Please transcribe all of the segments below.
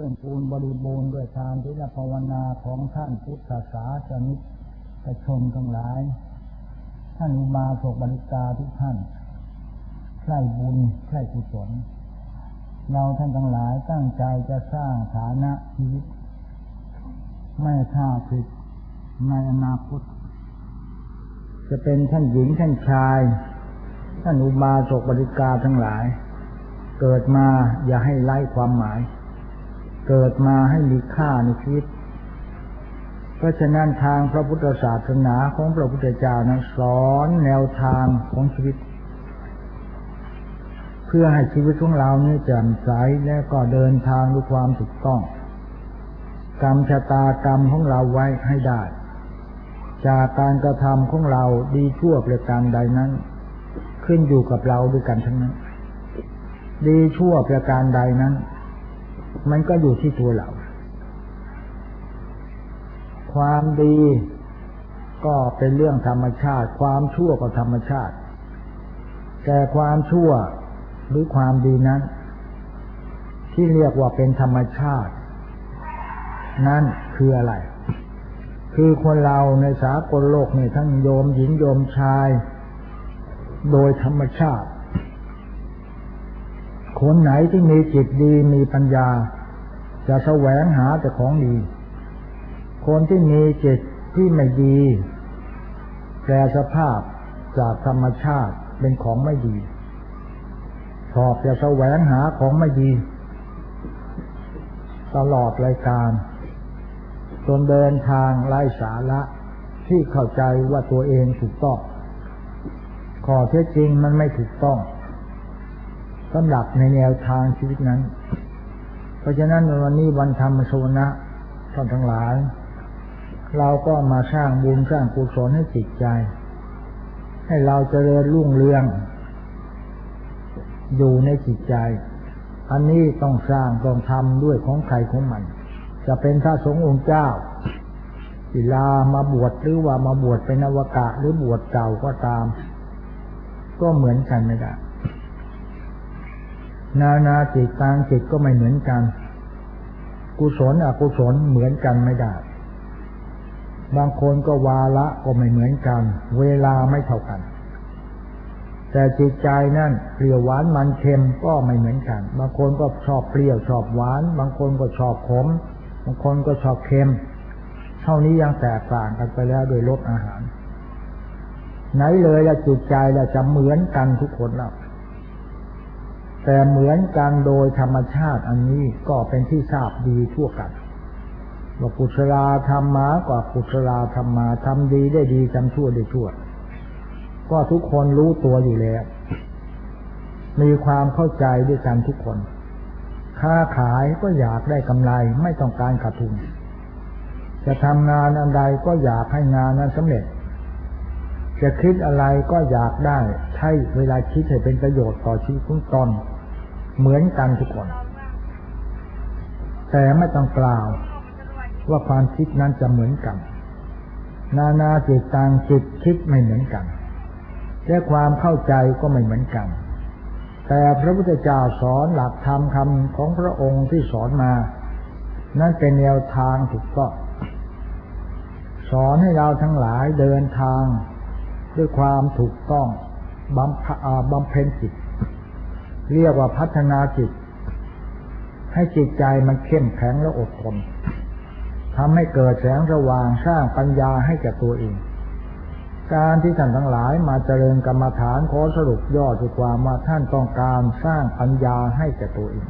เป็นปูนบริบูรณ์ด้วยทานศีลภาวนาของท่านพุทธศาสนิกชนทั้งหลายท่านอุบาสกบริกาทุกท่านใคร่บุญใคร่กุศลเราท่านทั้งหลายตั้งใจจะสร้างฐานะชีวิตไม่ฆ่าศึกในอนาคตจะเป็นท่านหญิงท่านชายท่านอุบาสกบริกาทั้งหลายเกิดมาอย่าให้ไร้ความหมายเกิดมาให้มีค่าในชีวิตเพราะฉะนั้นทางพระพุทธศาสนาของพระพุทธเจ้านั้นสอนแนวทางของชีวิตเพื่อให้ชีวิตของเรานี้แจ่มใสและก็เดินทางด้วยความถูกต้องกรรมชะตากรรมของเราไว้ให้ได้จากการกระทำของเราดีชั่วประการใดนั้นขึ้นอยู่กับเราด้วยกันทั้งนั้นดีชั่วประการใดนั้นมันก็อยู่ที่ตัวเราความดีก็เป็นเรื่องธรรมชาติความชั่วก็ธรรมชาติแต่ความชั่วหรือความดีนั้นที่เรียกว่าเป็นธรรมชาตินั่นคืออะไรคือคนเราในสากลโลกนี่ทั้งโยมหญิงโยมชายโดยธรรมชาติคนไหนที่มีจิตดีมีปัญญาจะแสวงหาแต่ของดีคนที่มีจิตที่ไม่ดีแปรสภาพจากธรรมชาติเป็นของไม่ดีชอบจะแสวงหาของไม่ดีตลอดรายการจนเดินทางไร้สาระที่เข้าใจว่าตัวเองถูกต้องข้อเท็จจริงมันไม่ถูกต้องสำหรับในแนวทางชีวิตนั้นเพราะฉะนั้นวันนี้วันธรรมสวนะท่านทั้งหลายเราก็มาสร้างบุญสร้างกุศลให้จิตใจให้เราเจริญรุ่งเรืองอยู่ในจิตใจอันนี้ต้องสร้างต้องทำด้วยของใครของมันจะเป็นพระสงฆ์องค์เจ้าศิลามาบวชหรือว่ามาบวชเป็นอวกาศหรือบวชเก่าก็ตามก็เหมือนกันไม่ได้นาจิตต่างจิตก็ไม่เหมือนกันกุศลอกุศลเหมือนกันไม่ได้บางคนก็วาระก็ไม่เหมือนกันเวลาไม่เท่ากันแต่จิตใจนั่นเปรี้ยวหวานมันเค็มก็ไม่เหมือนกันบางคนก็ชอบเปรี้ยวชอบหวานบางคนก็ชอบขมบางคนก็ชอบเค็มเท่านี้ยังแตกต่างกันไปแล้วโดยรสอาหารไหนเลยละจิตใจละจะเหมือนกันทุกคนแล้วแต่เหมือนกันโดยธรรมชาติอันนี้ก็เป็นที่ทราบดีทั่วกันว่ากุศลธรรมะกว่ากุศลธรรมาทำดีได้ดีทำชั่วได้ชั่วก็ทุกคนรู้ตัวอยู่แล้วมีความเข้าใจด้วยกันทุกคนค้าขายก็อยากได้กำไรไม่ต้องการขาดทุนจะทำงานอันใดก็อยากให้งานนั้นสำเร็จจะคิดอะไรก็อยากได้ใช้เวลาคิดให้เป็นประโยชน์ต่อชีวิตของตนเหมือนกันทุกคนแต่ไม่ต้องกล่าวว่าความคิดนั้นจะเหมือนกันนาจิตต่างจิตคิดไม่เหมือนกันและความเข้าใจก็ไม่เหมือนกันแต่พระพุทธเจ้าสอนหลักธรรมคำของพระองค์ที่สอนมานั่นเป็นแนวทางถูกต้องสอนให้เราทั้งหลายเดินทางด้วยความถูกต้องบำเพ็ญจิตเรียกว่าพัฒนาจิตให้จิตใจมันเข้มแข็งและอดทนทำให้เกิดแสงสว่างสร้างปัญญาให้แก่ตัวเองการที่ท่านทั้งหลายมาเจริญกรรมฐานขอสรุปย่อด้วยความว่าท่านต้องการสร้างปัญญาให้แก่ตัวเอง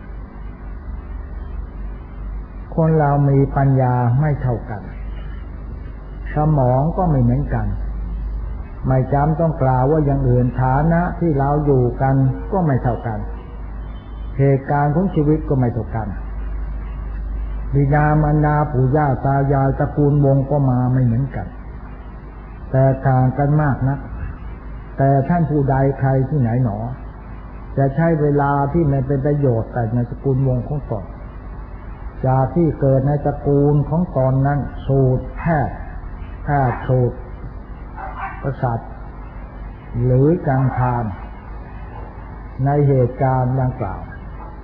คนเรามีปัญญาไม่เท่ากันสมองก็ไม่เหมือนกันไม่จำต้องกล่าวว่าอย่างอื่นฐานะที่เราอยู่กันก็ไม่เท่ากันเหตุการณ์ของชีวิตก็ไม่เท่ากันบิดามารดาปู่ย่าตายายตระกูลวงก็มาไม่เหมือนกันแต่ต่างกันมากนะแต่ท่านผู้ใดใครที่ไหนหนอจะใช้เวลาที่ไม่เป็นประโยชน์แต่ในตระกูลวงของตนจากที่เกิดในตระกูลของตนนั้นสูตรแพทย์สูตรประสาทหรือจังทานในเหตุการณ์ดังกล่าว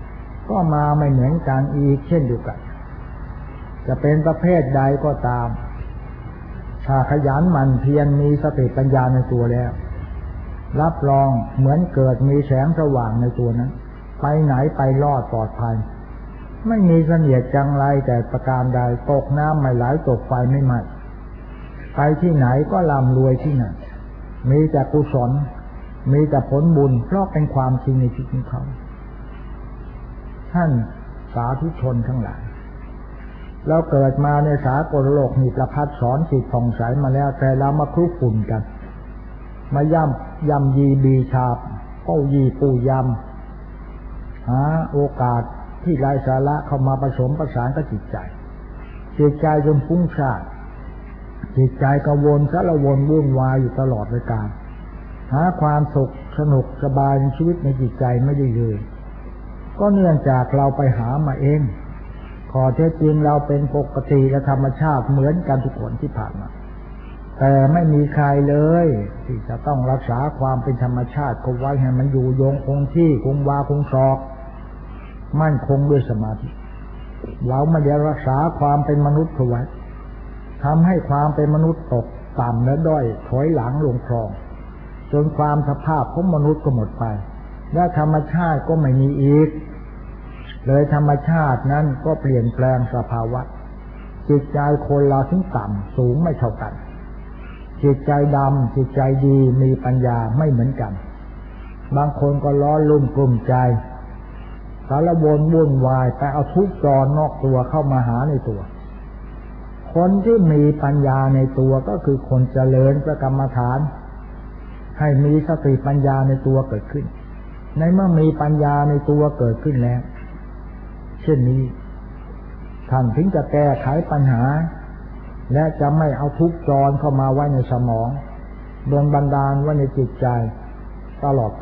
ก็มาไม่เหมือนกันอีกเช่นเดียวกันจะเป็นประเภทใดก็ตามถ้าขยันหมั่นเพียรมีสติปัญญาในตัวแล้วรับรองเหมือนเกิดมีแสงสว่างในตัวนั้นไปไหนไปรอดปลอดภัยไม่มีเสนียดจังไรแต่ประการใดตกน้ำไม่ไหลตกไฟไม่ไหม้ไปที่ไหนก็ร่ำรวยที่นั่นมีแต่กุศลมีแต่ผลบุญเพราะเป็นความจริงในชีวิตของเขาท่านสาธุชนทั้งหลายเราเกิดมาในสากลโลกมีประภัสสอนจิตผ่องใสมาแล้วแต่เรามาคลุกคลุ่นกันมาย่ำยีบีชาเป้ายีปูยำหาโอกาสที่ไร้สาระเข้ามาผสมประสานกับจิตใจจนฟุ้งซ่านจิตใจกังวลสารวนวุ่นวายอยู่ตลอดเวลาหาความสุขสนุกสบายในชีวิตในจิตใจไม่ได้เลยก็เนื่องจากเราไปหามาเองขอเท็จจริงเราเป็นปกติและธรรมชาติเหมือนกันทุกคนที่ผ่านมาแต่ไม่มีใครเลยที่จะต้องรักษาความเป็นธรรมชาติคงไว้ให้มันอยู่ยงคงที่คงวาคงศอกมั่นคงด้วยสมาธิเราไม่ได้รักษาความเป็นมนุษย์ไว้ทำให้ความเป็นมนุษย์ตกต่ำและด้อยถอยหลังลงคลองจนความสภาพของมนุษย์ก็หมดไปและธรรมชาติก็ไม่มีอีกเลยธรรมชาตินั้นก็เปลี่ยนแปลงสภาวะจิตใจคนเราถึงต่ำสูงไม่เท่ากันจิตใจดำจิตใจดีมีปัญญาไม่เหมือนกันบางคนก็ร้อนรุ่มกลุ่มใจสารวนวุ่นวายไปเอาทุกข์จรนอกตัวเข้ามาหาในตัวคนที่มีปัญญาในตัวก็คือคนเจริญพระกรรมฐานให้มีสติปัญญาในตัวเกิดขึ้นในเมื่อมีปัญญาในตัวเกิดขึ้นแล้วเช่นนี้ท่านถึงจะแก้ไขปัญหาและจะไม่เอาทุกข์จรเข้ามาไว้ในสมองโดนบันดาลไว้ในจิตใจตลอดไป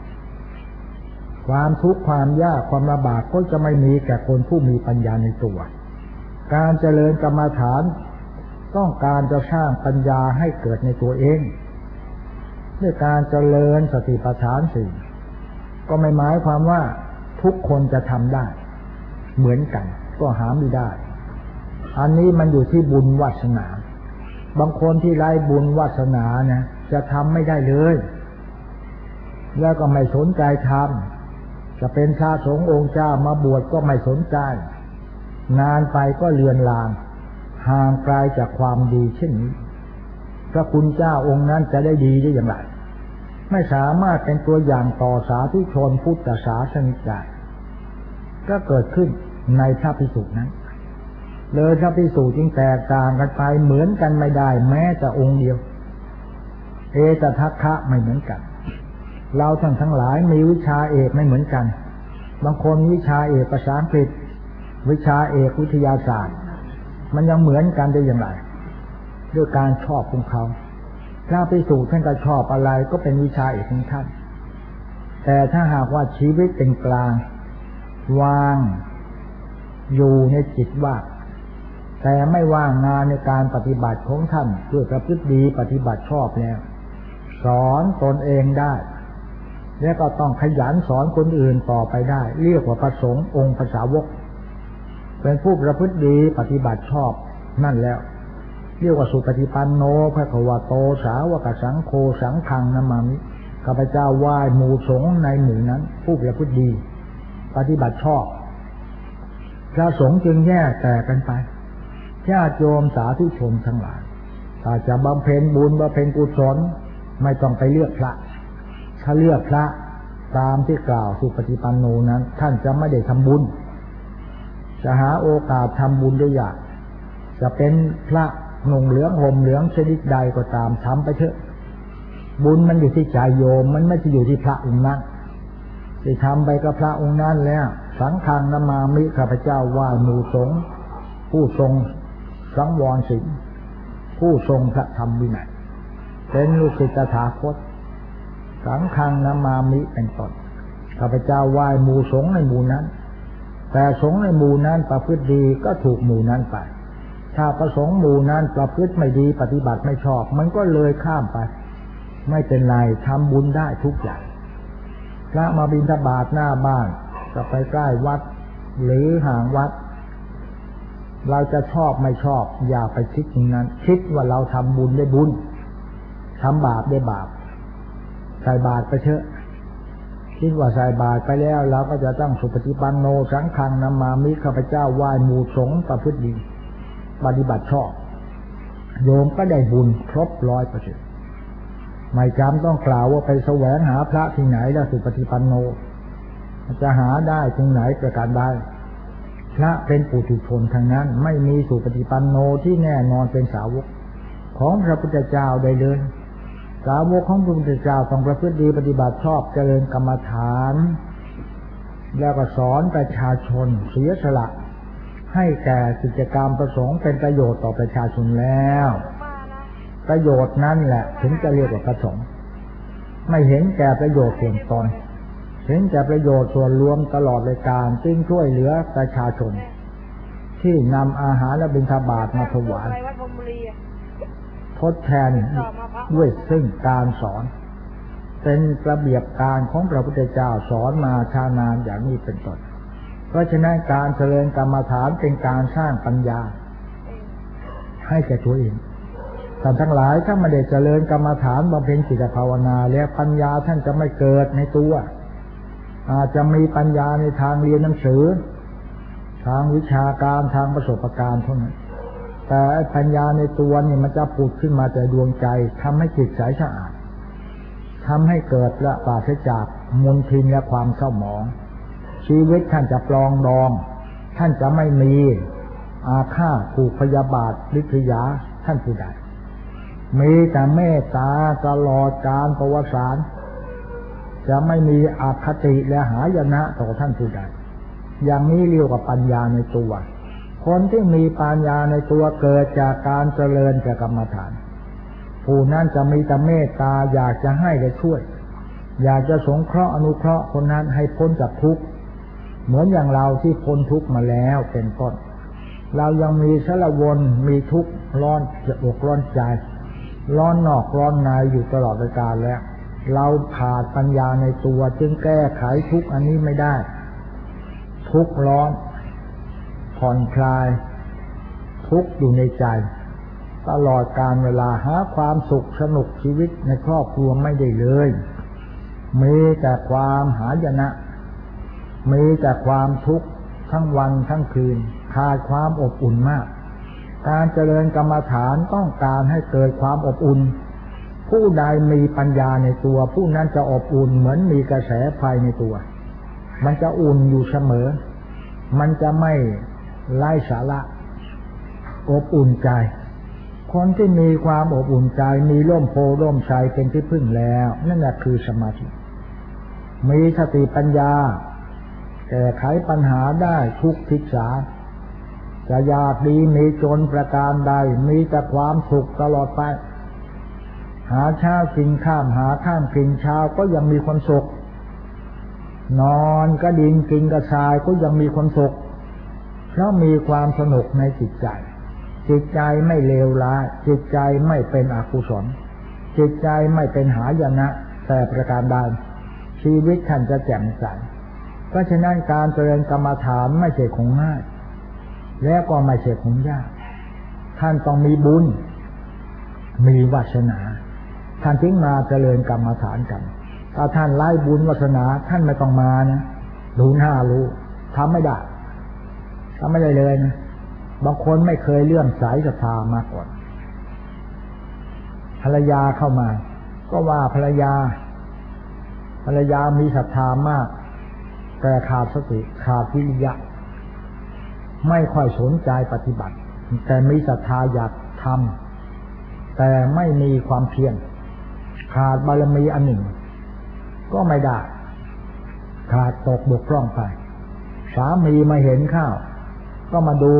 ความทุกข์ความยากความลำบากก็จะไม่มีแก่คนผู้มีปัญญาในตัวการเจริญกรรมฐานต้องการจะสร้างปัญญาให้เกิดในตัวเองด้วยการเจริญสติปัฏฐานสี่ก็ไม่หมายความว่าทุกคนจะทำได้เหมือนกันก็หาไม่ได้อันนี้มันอยู่ที่บุญวาสนาบางคนที่ไร้บุญวาสนานะจะทำไม่ได้เลยแล้วก็ไม่สนใจทำจะเป็นพระสงฆ์องค์เจ้ามาบวชก็ไม่สนใจนานไปก็เลือนลางห่างไกลจากความดีเช่นนี้พระคุณเจ้าองค์นั้นจะได้ดีได้อย่างไรไม่สามารถเป็นตัวอย่างต่อสาธุชนพุทธศาสนิกได้ก็เกิดขึ้นในพระภิกษุนั้นเลยพระภิกษุจึงแตกต่างกันไปเหมือนกันไม่ได้แม้แต่องค์เดียวเอตทัคคะไม่เหมือนกันเราทั้งหลายมีวิชาเอกไม่เหมือนกันบางคนวิชาเอกภาษาอังกฤษวิชาเอกวิทยาศาสตร์มันยังเหมือนกันได้อย่างไรด้วยการชอบของเขาพระภิกษุท่านก็ชอบอะไรก็เป็นวิชาเอกของท่านแต่ถ้าหากว่าชีวิตเป็นกลางวางอยู่ในจิตว่างแต่ไม่ว่างงานในการปฏิบัติของท่านเพื่อประพฤติดีปฏิบัติชอบแล้วสอนตนเองได้แล้วก็ต้องขยันสอนคนอื่นต่อไปได้เรียกว่าพระสงฆ์องค์พระสาวกเป็นผู้ประพฤติดีปฏิบัติชอบนั่นแล้วเรียกว่าสุปฏิปันโนภควโตสาวกสังโฆสังฆังนามามิข้าพเจ้าไหว้หมู่สงฆ์ในหมู่นั้นผู้ประพฤติดีปฏิบัติชอบพระสงฆ์จึงแยกแตกกันไปญาติโยมสาธุชนทั้งหลายถ้าจะบำเพ็ญบุญบำเพ็ญกุศลไม่ต้องไปเลือกพระถ้าเลือกพระตามที่กล่าวสุปฏิปันโนนั้นท่านจะไม่ได้ทำบุญจะหาโอกาสทำบุญได้ยากจะเป็นพระนุ่งเหลืองห่มเหลืองชนิดใดก็ตามทำไปเถอะบุญมันอยู่ที่ใจโยมมันไม่ใช่อยู่ที่พระองค์นั้นที่ทำไปกับพระองค์นั้นแล้วสังฆังนามามิข้าพเจ้าไหว้หมู่สงฆ์ผู้ทรงสังวรศีลผู้ทรงพระธรรมวินัยเป็นลูกศิษย์ตถาคตสังฆังนามามิเป็นต้นข้าพเจ้าไหว้หมู่สงฆ์ในหมู่นั้นแต่สงฆ์ในหมู่นั้นประพฤติดีก็ถูกหมู่นั้นไปถ้าประสงค์หมู่นั้นประพฤติไม่ดีปฏิบัติไม่ชอบมันก็เลยข้ามไปไม่เป็นไรทำบุญได้ทุกอย่างพระมาบิณฑบาตหน้าบ้านก็ไปใกล้วัดหรือห่างวัดเราจะชอบไม่ชอบอย่าไปคิดอย่างนั้นคิดว่าเราทำบุญได้บุญทำบาปได้บาปใส่บาตรไปเถอะคิดว่าใส่บาตรไปแล้วเราก็จะต้องสุปฏิปันโนสังฆังนามามิข้าพเจ้าไหว้หมู่สงฆ์ประพฤติดีปฏิบัติชอบโยมก็ได้บุญครบ100%ไม่จำต้องกล่าวว่าไปแสวงหาพระที่ไหนแล้วสุปฏิปันโนจะหาได้ตรงไหนประการใดพระเป็นปุถุชนทางนั้นไม่มีสุปฏิปันโนที่แน่นอนเป็นสาวกของพระพุทธเจ้าได้เลยสาวกของพระพุทธเจ้าต้องประพฤติดีปฏิบัติชอบเจริญกรรมฐานแล้วก็สอนประชาชนเสียสละให้แก่กิจกรรมประสงค์เป็นประโยชน์ต่อประชาชนแล้วประโยชน์นั้นแหละถึงจะเรียกว่าประสงค์ไม่เห็นแก่ประโยชน์ส่วนตนเห็นแก่ประโยชน์ส่วนรวมตลอดเลยการจึงช่วยเหลือประชาชนที่นำอาหารและบิณฑบาตมาถวายทดแทนด้วยซึ่งการสอนเป็นระเบียบการของพระพุทธเจ้าสอนมาช้านานอย่างนี้เป็นต้นเพราะฉะนั้นการเจริญกรรมฐานเป็นการสร้างปัญญาให้แก่ตัวเองท่านทั้งหลายถ้าไม่ได้เจริญกรรมฐานบำเพ็ญจิตภาวนาแล้วปัญญาท่านจะไม่เกิดในตัวอาจจะมีปัญญาในทางเรียนหนังสือทางวิชาการทางประสบการณ์เท่านั้นแต่ปัญญาในตัวนี่มันจะผุดขึ้นมาแต่ดวงใจทำให้จิตใสสะอาดทำให้เกิดและปราศจากมลทินและความเศร้าหมองชีวิตท่านจะปลองดองท่านจะไม่มีอาฆาตผูกพยาบาทลิษยาท่านผู้ใดมีแต่เมตตาตลอดกาลประวัติศาสตร์จะไม่มีอคติและหายนะต่อท่านผู้ใดอย่างนี้เรียกว่าปัญญาในตัวคนที่มีปัญญาในตัวเกิดจากการเจริญกรรมฐานผู้นั้นจะมีแต่เมตตาอยากจะให้และช่วยอยากจะสงเคราะห์อนุเคราะห์คนนั้นให้พ้นจากทุกข์เหมือนอย่างเราที่พ้นทุกข์มาแล้วเป็นต้นเรายังมีสารวนมีทุกข์ร้อนจะอกร้อนใจร้อนนอกร้อนในอยู่ตลอดเวลาแล้วเราขาดปัญญาในตัวจึงแก้ไขทุกข์อันนี้ไม่ได้ทุกข์ร้อนผ่อนคลายทุกข์อยู่ในใจตลอดกาลเวลาหาความสุขสนุกชีวิตในครอบครัวไม่ได้เลยมีแต่ความหายนะมีแต่ความทุกข์ทั้งวันทั้งคืนขาดความอบอุ่นมากการเจริญกรรมฐานต้องการให้เกิดความอบอุ่นผู้ใดมีปัญญาในตัวผู้นั้นจะอบอุ่นเหมือนมีกระแสไฟในตัวมันจะอุ่นอยู่เสมอมันจะไม่ไร้สาระอบอุ่นใจคนที่มีความอบอุ่นใจมีร่มโพร่มไทรเป็นที่พึ่งแล้วนั่นแหละคือสมาธิมีสติปัญญาแก้ไขปัญหาได้ทุกทิศทางจะยากดีมีจนประการใดมีแต่ความสุขตลอดไปหาเช้ากินข้ามหาข้ามกินเช้าก็ยังมีความสุขนอนก็ดินกินกระชายก็ยังมีความสุขเพราะมีความสนุกในจิตใจจิตใจไม่เลวร้ายจิตใจไม่เป็นอกุศลจิตใจไม่เป็นหายนะแต่ประการใดชีวิตท่านจะแจ่มใสเพราะฉะนั้นการเจริญกรรมฐานไม่ใช่ของง่ายและก็ไม่ใช่ของยากท่านต้องมีบุญมีวาสนาท่านถึงมาเจริญกรรมฐานกันถ้าท่านไร้บุญวาสนาท่านไม่ต้องมานะรู้หน้ารู้ทำไม่ได้เลยนะบางคนไม่เคยเลื่อมใสศรัทธามาก่อนภรรยาเข้ามาก็ว่าภรรยามีศรัทธามากแต่ขาดสติขาดวิริยะไม่ค่อยสนใจปฏิบัติแต่มีศรัทธาอยากทำแต่ไม่มีความเพียรขาดบารมีอันหนึ่งก็ไม่ได้ขาดตกบกพร่องไปสามีมาเห็นข้าวก็มาดู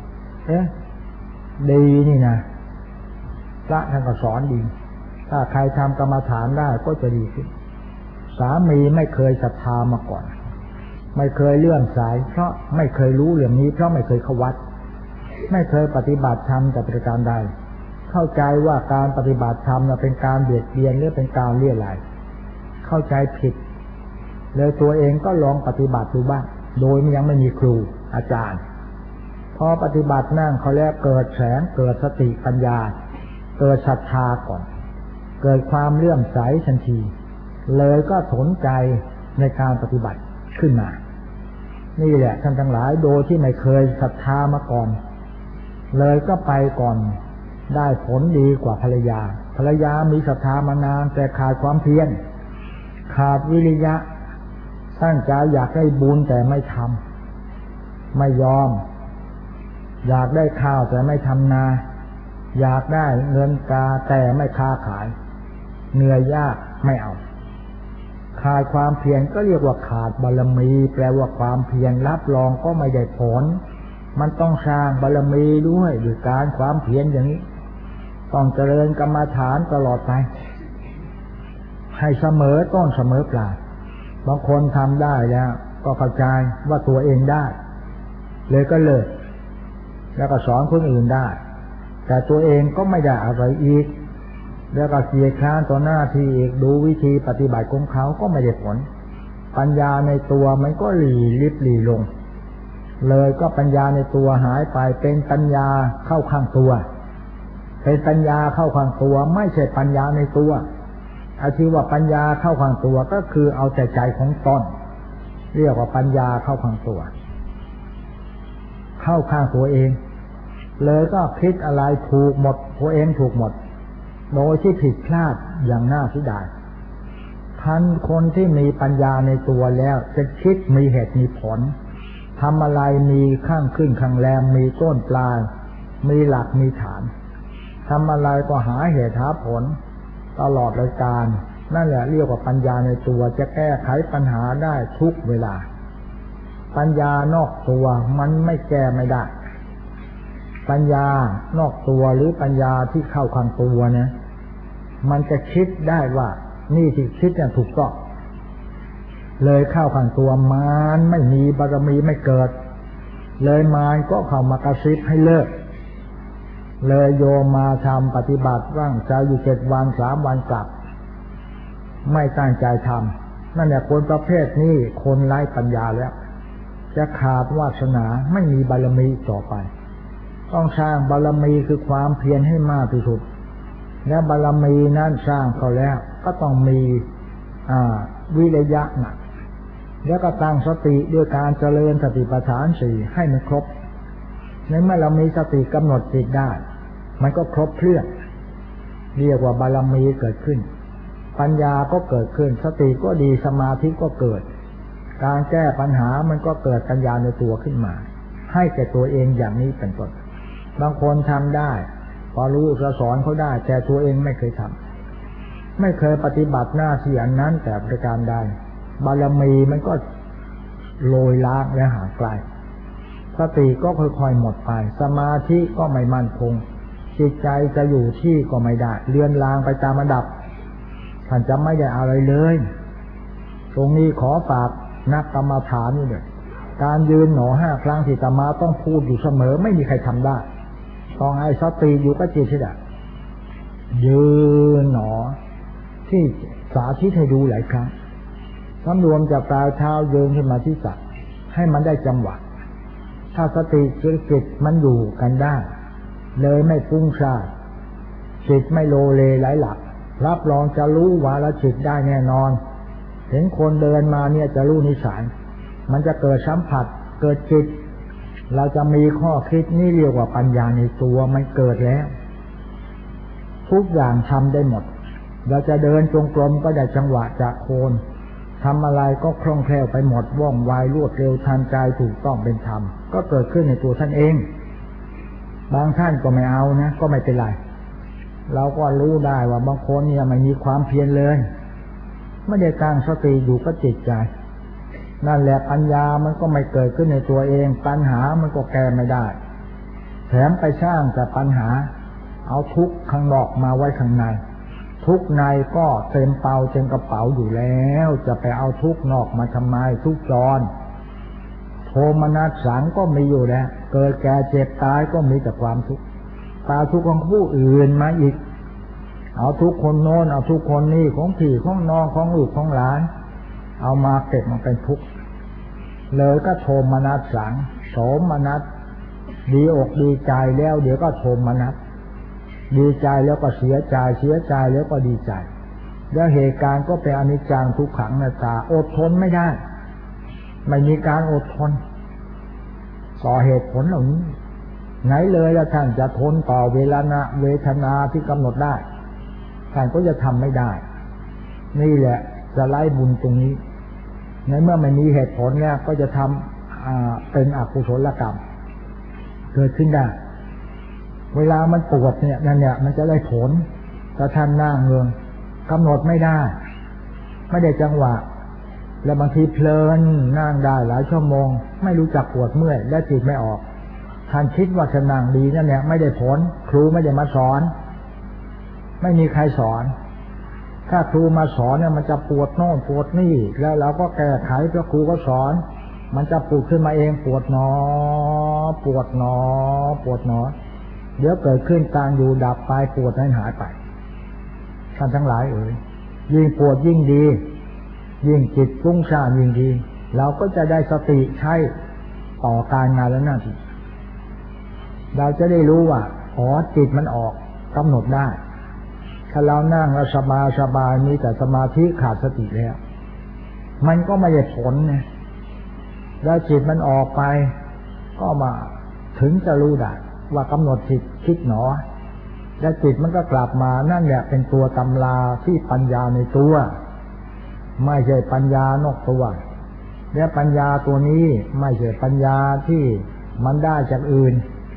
ดีนี่นะพระท่านก็สอนดีถ้าใครทำกรรมฐานได้ก็จะดีขึ้นสามีไม่เคยศรัทธามาก่อนไม่เคยเลื่อมใสเพราะไม่เคยรู้เรื่องนี้เพราะไม่เคยเข้าวัดไม่เคยปฏิบัติธรรมแต่ประการใดเข้าใจว่าการปฏิบัติธรรมเป็นการเบียดเบียนหรือเป็นการเลี่ยไล่เข้าใจผิดเลยตัวเองก็ลองปฏิบัติดูบ้างโดยยังไม่มีครูอาจารย์พอปฏิบัตินั่งเขาแล้วเกิดแสงเกิดสติปัญญาเกิดศรัทธาก่อนเกิดความเลื่อมใสทันทีเลยก็สนใจในการปฏิบัติขึ้นมานี่แหละท่านทั้งหลายโดยที่ไม่เคยศรัทธามาก่อนเลยก็ไปก่อนได้ผลดีกว่าภรรยามีศรัทธามานานแต่ขาดความเพียรขาดวิริยะตั้งใจอยากได้บุญแต่ไม่ทำไม่ยอมอยากได้ข้าวแต่ไม่ทำนาอยากได้เงินกาแต่ไม่ค้าขายเหนื่อยยากไม่เอาขาดความเพียรก็เรียกว่าขาดบารมีแปลว่าความเพียรรับรองก็ไม่ได้ผลมันต้องสร้างบารมีด้วยการความเพียรอย่างนี้ต้องเจริญกรรมฐานตลอดไปให้เสมอต้นเสมอปลายบางคนทำได้แล้วก็เข้าใจว่าตัวเองได้เลยก็เลิกแล้วก็สอนคนอื่นได้แต่ตัวเองก็ไม่ได้อะไรอีกแล้วก็เกียจคร้านต่อหน้าที่อีกดูวิธีปฏิบัติของเขาก็ไม่ได้ผลปัญญาในตัวมันก็หลีลงเลยก็ปัญญาในตัวหายไปเป็นปัญญาเข้าข้างตัวเป็นปัญญาเข้าข้างตัวไม่ใช่ปัญญาในตัวที่ว่าปัญญาเข้าข้างตัวก็คือเอาแต่ใจของตนเรียกว่าปัญญาเข้าข้างตัวเข้าข้างตัวเองเลยก็คิดอะไรถูกหมดตัวเองถูกหมดโดยที่ผิดพลาดอย่างน่าเสียดายท่านคนที่มีปัญญาในตัวแล้วจะคิดมีเหตุมีผลทำอะไรมีข้างขึ้นข้างแรมมีต้นปลายมีหลักมีฐานทำอะไรก็หาเหตุหาผลตลอดรายการนั่นแหละเรียกว่าปัญญาในตัวจะแก้ไขปัญหาได้ทุกเวลาปัญญานอกตัวมันไม่แก้ไม่ได้ปัญญานอกตัวหรือปัญญาที่เข้าข้างตัวเนี่ยมันจะคิดได้ว่านี่ที่คิดเนี่ยถูกต้องเลยเข้าข้างตัวมารไม่มีบารมีไม่เกิดเลยมารก็เข้ามากระซิบให้เลิกเลยโยมมาทำปฏิบัติร่างใจอยู่7 วัน3 วันกลับไม่ตั้งใจทำนั่นแหละคนประเภทนี้คนไร้ปัญญาแล้วจะขาดวาสนาไม่มีบารมีต่อไปต้องสร้างบารมีคือความเพียรให้มากที่สุดและบารมีนั้นสร้างเขาแล้วก็ต้องมีวิริยะหนักแล้วก็ตั้งสติด้วยการเจริญสติปัฏฐาน4ให้มันครบในเมื่อเรามีสติกำหนดจิตได้มันก็ครบเครื่องเรียกว่าบารมีเกิดขึ้นปัญญาก็เกิดขึ้นสติก็ดีสมาธิก็เกิดการแก้ปัญหามันก็เกิดปัญญาในตัวขึ้นมาให้แก่ตัวเองอย่างนี้เป็นต้นบางคนทำได้พอรู้จะสอนเขาได้แต่ตัวเองไม่เคยทำไม่เคยปฏิบัติหน้าที่อันนั้นแต่ประการใดบารมีมันก็โรยล้างและห่างไกลสติก็ค่อยๆหมดไปสมาธิก็ไม่มั่นคงจิตใจจะอยู่ที่ก็ไม่ได้เลือนลางไปตามระดับท่านจะไม่ได้อะไรเลยตรงนี้ขอฝากนักกรรมฐานนี่เลยการยืนหนอ5 ครั้งที่อาตมาต้องพูดอยู่เสมอไม่มีใครทำได้ต้องให้สติอยู่กับจิตที่ได้ยืนหนอที่สาธิตให้ดูหลายครั้งสำรวมจากปลายเท้ายืนขึ้นมาที่ศีรษะให้มันได้จังหวะถ้าสติจิตมันอยู่กันได้เลยไม่ฟุ้งซ่านจิตไม่โลเลไหลหลับรับรองจะรู้วาระจิตได้แน่นอนเห็นคนเดินมาเนี่ยจะรู้นิสัยมันจะเกิดสัมผัสเกิดจิตเราจะมีข้อคิดนี่เรียกว่าปัญญาในตัวมันเกิดแล้วทุกอย่างทำได้หมดเราจะเดินจงกรมก็ได้จังหวะจากโคนทำอะไรก็คล่องแคล่วไปหมดว่องไวรวดเร็วทันใจถูกต้องเป็นธรรมก็เกิดขึ้นในตัวท่านเองบางท่านก็ไม่เอานะก็ไม่เป็นไรเราก็รู้ได้ว่าบางคนเนี่ยไม่มีความเพียรเลยไม่ได้ตั้งสติอยู่กับจิตใจนั่นแหละปัญญามันก็ไม่เกิดขึ้นในตัวเองปัญหามันก็แก้ไม่ได้แถมไปสร้างแต่ปัญหาเอาทุกข์ข้างนอกมาไว้ข้างในทุกข์ในก็เต็มเปาเต็มกระเป๋าอยู่แล้วจะไปเอาทุกข์นอกมาทำไมทุกข์จรโทมนัสสังก็มีอยู่แล้วเกิดแก่เจ็บตายก็มีแต่ความทุกข์ตาทุกข์ของผู้อื่นมาอีกเอาทุกข์คนโน้นเอาทุกข์คนนี้ของพี่ของน้องของลูกของหลานเอามาเก็บมาเป็นทุกข์เลยก็โทมนัสสังโสมนัสดีอกดีใจแล้วเดี๋ยวก็โทมนัสดีใจแล้วก็เสียใจเสียใจแล้วก็ดีใจแล้วเหตุการณ์ก็เป็นอนิจจังทุกขังอนัตตาอดทนไม่ได้ไม่มีการอดทนต่อเหตุผลเหล่านี้ไหนเลยแล้วท่านจะทนต่อเวทนาที่กำหนดได้ท่านก็จะทำไม่ได้นี่แหละจะไล่บุญตรงนี้ในเมื่อไม่มีเหตุผลเนี่ยก็จะทำเป็นอกุศลกรรมเกิดขึ้นได้เวลามันปวดเนี่ยนั่นเนี่ยมันจะได้ผลแต่ท่านนั่งเงือกำหนดไม่ได้จังหวะแล้วบางทีเพลินนั่งได้หลายชั่วโมงไม่รู้จักปวดเมื่อยและจิตไม่ออกท่านคิดว่าจะนั่งดีนั่นเนี่ยไม่ได้ผลครูไม่ได้มาสอนไม่มีใครสอนถ้าครูมาสอนเนี่ยมันจะปวดโน่นปวดนี่แล้วเราก็แก้ไขเพราะครูก็สอนมันจะปวดขึ้นมาเองปวดหนอปวดหนอปวดหนอเดี๋ยวเกิดขึ้นกลางอยู่ดับไปปวดนั้นหายไปท่านทั้งหลายยิ่งปวดยิ่งดียิ่งจิตฟุ้งซ่านยิ่งดีเราก็จะได้สติใช้ต่อการงานและหน้าที่เราจะได้รู้ว่าจิตมันออกกำหนดได้ถ้าเรานั่งแล้วสบายมีแต่สมาธิขาดสติแล้วมันก็ไม่ได้ผลนะแล้วจิตมันออกไปก็มาถึงจะรู้ได้ว่ากำหนดจิตคิดหนอแล้วจิตมันก็กลับมานั่นแหละเป็นตัวตำราที่ปัญญาในตัวไม่ใช่ปัญญานอกตัวและปัญญาตัวนี้ไม่ใช่ปัญญาที่มันได้จากอื่น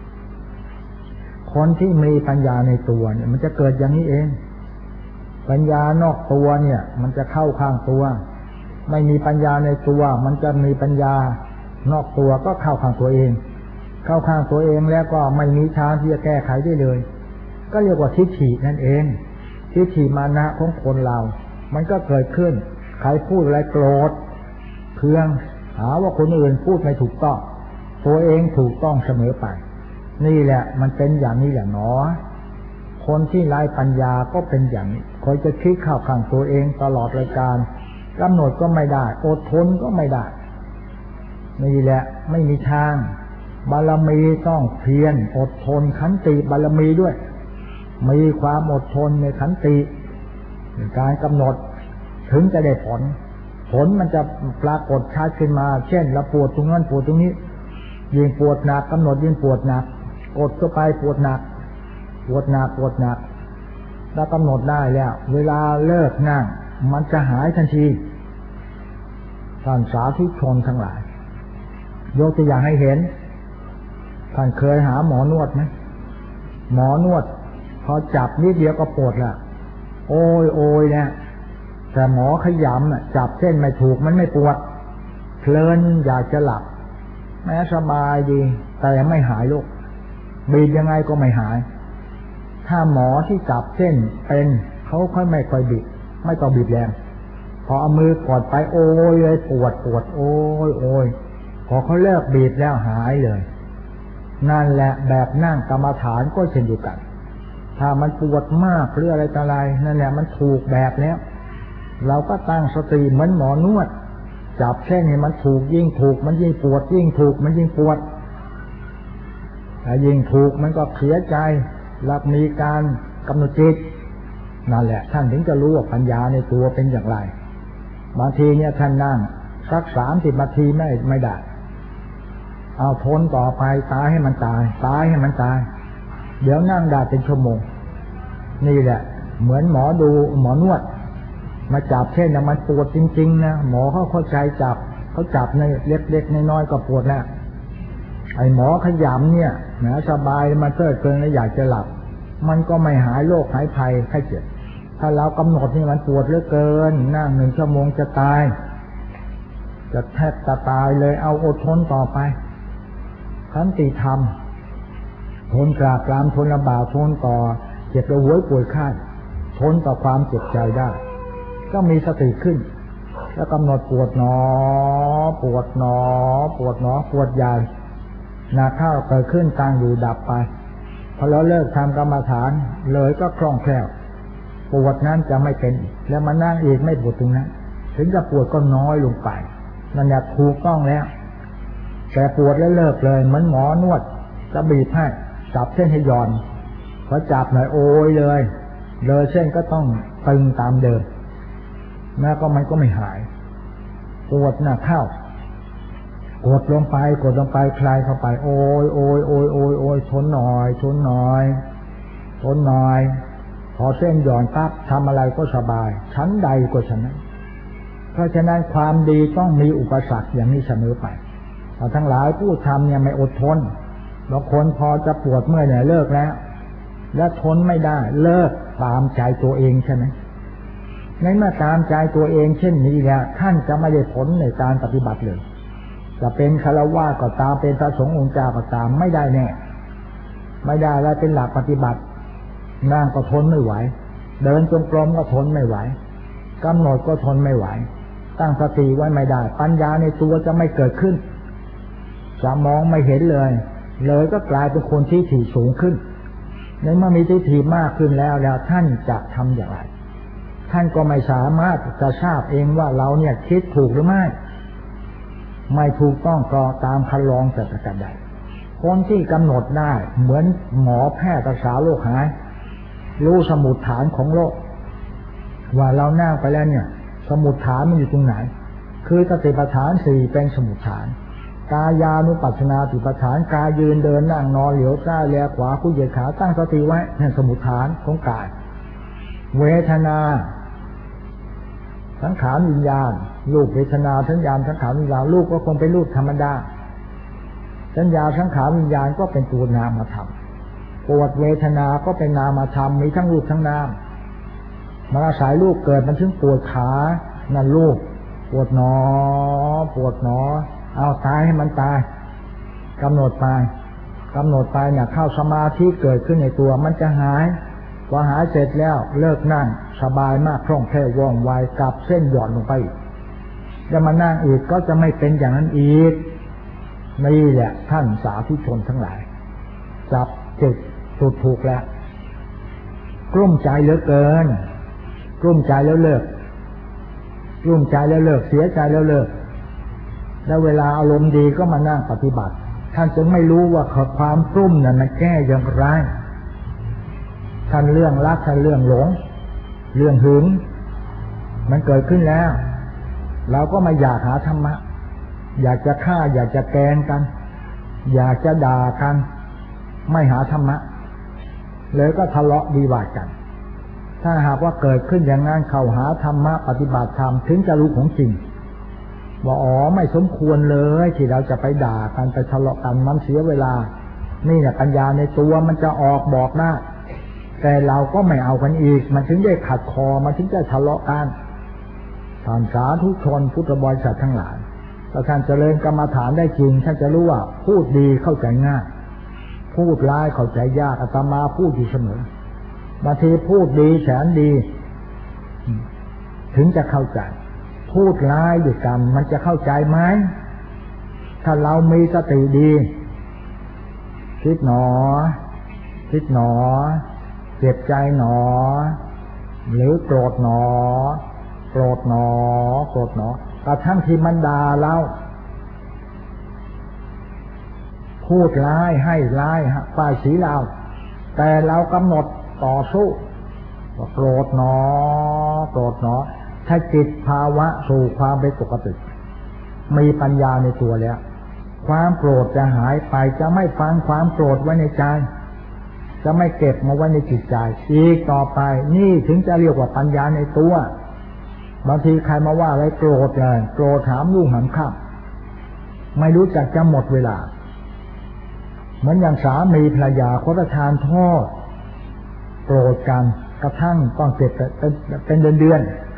คนที่มีปัญญาในตัวเนี่ยมันจะเกิดอย่างนี้เองปัญญานอกตัวเนี่ยมันจะเข้าข้างตัวไม่มีปัญญาในตัวมันจะมีปัญญานอกตัวก็เข้าข้างตัวเองเข้าข้างตัวเองแล้วก็ไม่มีทางที่จะแก้ไขได้เลยก็เรียกว่าทิฏฐินั่นเองทิฏฐิมานะของคนเรามันก็เกิดขึ้นใครพูดอะไรโกรธเคืองหาว่าคนอื่นพูดไม่ถูกต้องตัวเองถูกต้องเสมอไปนี่แหละมันเป็นอย่างนี้แหละเนาะคนที่ไร้ปัญญาก็เป็นอย่างนี้คอยจะคิดเข้าข้างตัวเองตลอดรายการกำหนดก็ไม่ได้อดทนก็ไม่ได้นี่แหละไม่มีทางบารมีต้องเพียรอดทนขันติบารมีด้วยมีความอดทนในขันติในการกำหนดถึงจะได้ผลมันจะปรากฏชัดขึ้นมาเช่นเราปวดตรงนั้นปวดตรงนี้ยิ่งปวดหนักกำหนดยิ่งปวดหนักกดเข้าไปปวดหนักแล้วกำหนดได้แล้วเวลาเลิกนั่งมันจะหายทันทีท่านสาธุชนทั้งหลายยกตัวอย่างให้เห็นท่านเคยหาหมอนวดไหมหมอนวดพอจับนิดเดียวก็ปวดละโอยเนี่ยแต่หมอขยำจับเส้นไม่ถูกมันไม่ปวดเพลินอยากจะหลับแม้สบายดีแต่ไม่หายโรคบีบยังไงก็ไม่หายถ้าหมอที่จับเส้นเป็นเขาค่อยไม่ค่อยบีบไม่ต้องบีบแรงพอเอามือกดไปโอยเลยปวดโอยพอเขาเลิกบีบแล้วหายเลยนั่นแหละแบบนั่งกรรมฐานก็เช่นเดียวกันถ้ามันปวดมากหรืออะไรต่ออะไรนั่นแหละมันถูกแบบแล้วเราก็ตั้งสติเหมือนหมอนวดจับแค่นี้มันถูกยิ่งถูกมันยิ่งปวดยิ่งถูกมันยิ่งปวดแต่ยิ่งถูกมันก็เสียใจแล้วมีการกำหนดจิตนั่นแหละท่านถึงจะรู้ว่าปัญญาในตัวเป็นอย่างไรบางทีเนี่ยท่านนั่งสัก30 นาทีไม่ได้เอาทนต่อไปตายให้มันตายให้มันตายเดี๋ยวนั่งได้เป็นชั่วโมงนี่แหละเหมือนหมอนวดมาจับเช่นมันปวดจริงๆนะหมอเขาเข้าใจเขาจับในเล็กๆน้อยๆก็ปวดแล้วไอ้หมอขยำเนี่ยนะสบายมันเพลิดเพลินแล้วอยากจะหลับมันก็ไม่หายโรคหายภัยไข้เจ็บถ้าเรากำหนดนี่มันปวดเหลือเกินนั่ง1 ชั่วโมงจะตายจะแทบจะตายเลยเอาอดทนต่อไปขันติธรรมทนกราบกรามทนลำบากทนต่อเจ็บระหวยป่วยไข้ทนต่อความเจ็บใจได้ก็มีสติขึ้นแล้วกำหนดปวดหนอปวดใหญ่หนักเข้าเกิดขึ้นตั้งอยู่ดับไปพอเราเลิกทำกรรมฐานเลยก็คล่องแคล่วปวดนั้นจะไม่เป็นแล้วมานั่งอีกไม่ปวดตรงนั้นถึงจะปวดก็น้อยลงไปนั่นแหละถูกต้องแล้วแต่ปวดแล้วเลิกเลยเหมือนหมอนวดจะบีบให้จับเส้นให้หย่อนพอจับหน่อยโอยเลยเส้นก็ต้องตึงตามเดิมแม้ก็มันก็ไม่หายปวดหนักเข้ากดลงไปคลายเข้าไปโอยทนหน่อยพอเส้นหย่อนปั๊บทำอะไรก็สบายชั้นใดก็ชั้นนั้นเพราะฉะนั้นความดีต้องมีอุปสรรคอย่างนี้เสมอไปทั้งหลายผู้ทำเนี่ยไม่อดทนบางคนพอจะปวดเมื่อยเนี่ยเลิกแล้วทนไม่ได้เลิกตามใจตัวเองใช่ไหมในเมื่อตามใจตัวเองเช่นนี้แล้วท่านจะไม่ได้ผลในการปฏิบัติเลยจะเป็นฆราวาสก็ตามเป็นพระสงฆ์องค์เจ้าก็ตามไม่ได้แน่ไม่ได้แล้วเป็นหลักปฏิบัตินั่งก็ทนไม่ไหวเดินจงกรมก็ทนไม่ไหวกำหนดก็ทนไม่ไหวตั้งสติไว้ไม่ได้ปัญญาในตัวจะไม่เกิดขึ้นจะมองไม่เห็นเลยก็กลายเป็นคนที่ทิฏฐิสูงขึ้นในเมื่อมีทิฏฐิมากขึ้นแล้วท่านจะทำอย่างไรท่านก็ไม่สามารถจะทราบเองว่าเราเนี่ยคิดถูกหรือไม่ถูกต้องก็ตามคันลองแต่ประการใดคนที่กำหนดได้เหมือนหมอแพทย์รักษาโรคหายรู้สมุดฐานของโรคว่าเรานั่งไปแล้วเนี่ยสมุดฐานมันอยู่ตรงไหนคือสติปัฏฐานสี่เป็นสมุดฐานกายานุปัสสนาสติปัฏฐานกายยืนเดินนั่งนอนเหลียวซ้ายแลขวาคู่เหยียดขาตั้งสติไว้นั่นสมุดฐานของกายเวทนาสังขารวิญญาณรูปเวทนาสัญญาสังขารวิญญาณรูปก็คงเป็นรูปธรรมดาสัญญาสังขารวิญญาณก็เป็นตัวนามธรรมปวดเวทนาก็เป็นนามธรรมมีทั้งรูปทั้งนามมาอาศัยรูปเกิดมันถึงปวดขานั่นรูปปวดหนอเอาตายให้มันตายกำหนดไปเนี่ยเข้าสมาธิเกิดขึ้นในตัวมันจะหายพอหายเสร็จแล้วเลิกนั่งสบายมากคล่องแคล่วว่องไวกลับเส้นหย่อนลงไปจะมานั่งอีกก็จะไม่เป็นอย่างนั้นอีกนี่แหละท่านสาธุชนทั้งหลายจับจุดถูกแล้วกลุ้มใจเหลือเกินกลุ้มใจแล้วเลิกเสียใจแล้วเลิกแล้วเวลาอารมณ์ดีก็มานั่งปฏิบัติท่านจึงไม่รู้ว่าความกลุ้มนั้นมันแก้อย่างไรท่านเรื่องรักท่านเรื่องหลงเรื่องหึงมันเกิดขึ้นแล้วเราก็มาอยากหาธรรมะอยากจะฆ่าอยากจะแกล้งกันอยากจะด่ากันไม่หาธรรมะเลยก็ทะเลาะวิวาทกันถ้าหากว่าเกิดขึ้นอย่างนั้นเข้าหาธรรมะปฏิบัติธรรมถึงจะรู้ของจริงว่าไม่สมควรเลยที่เราจะไปด่ากันไปทะเลาะกันมันเสียเวลานี่เนี่ยปัญญาในตัวมันจะออกบอกได้แต่เราก็ไม่เอากันอีกมันถึงได้ขัดคอมันถึงได้ทะเลาะกันท่านสาธุชนพุทธบริษัททั้งหลายถ้าท่านเจริญกรรมฐานได้จริงท่านจะรู้ว่าพูดดีเข้าใจง่ายพูดร้ายเข้าใจยากอาตมาพูดอยู่เสมอบางทีพูดดีแสนดีถึงจะเข้าใจพูดร้ายด้วยกันมันจะเข้าใจไหมถ้าเรามีสติดีคิดหนอเจ็บใจหนอหรือโกรธหนอกระทั่งที่มันด่าเราพูดร้ายให้ร้ายป้ายสีเราแต่เรากำหนดต่อสู้ว่าโกรธหนอถ้าจิตภาวะสู่ความเป็นปกติมีปัญญาในตัวแล้วความโกรธจะหายไปจะไม่ฟังความโกรธไว้ในใจจะไม่เก็บมาไว้ในจิตใจอีกต่อไปนี่ถึงจะเรียกว่าปัญญาในตัวบางทีใครมาว่าอะไรโกรธเลยโกรธถามลุ่งหันข้ามไม่รู้จักจะหมดเวลาเหมือนอย่างสามีภรรยาเขาประทานโทษโกรธกันกระทั่งต้องเจ็บเป็นเดือน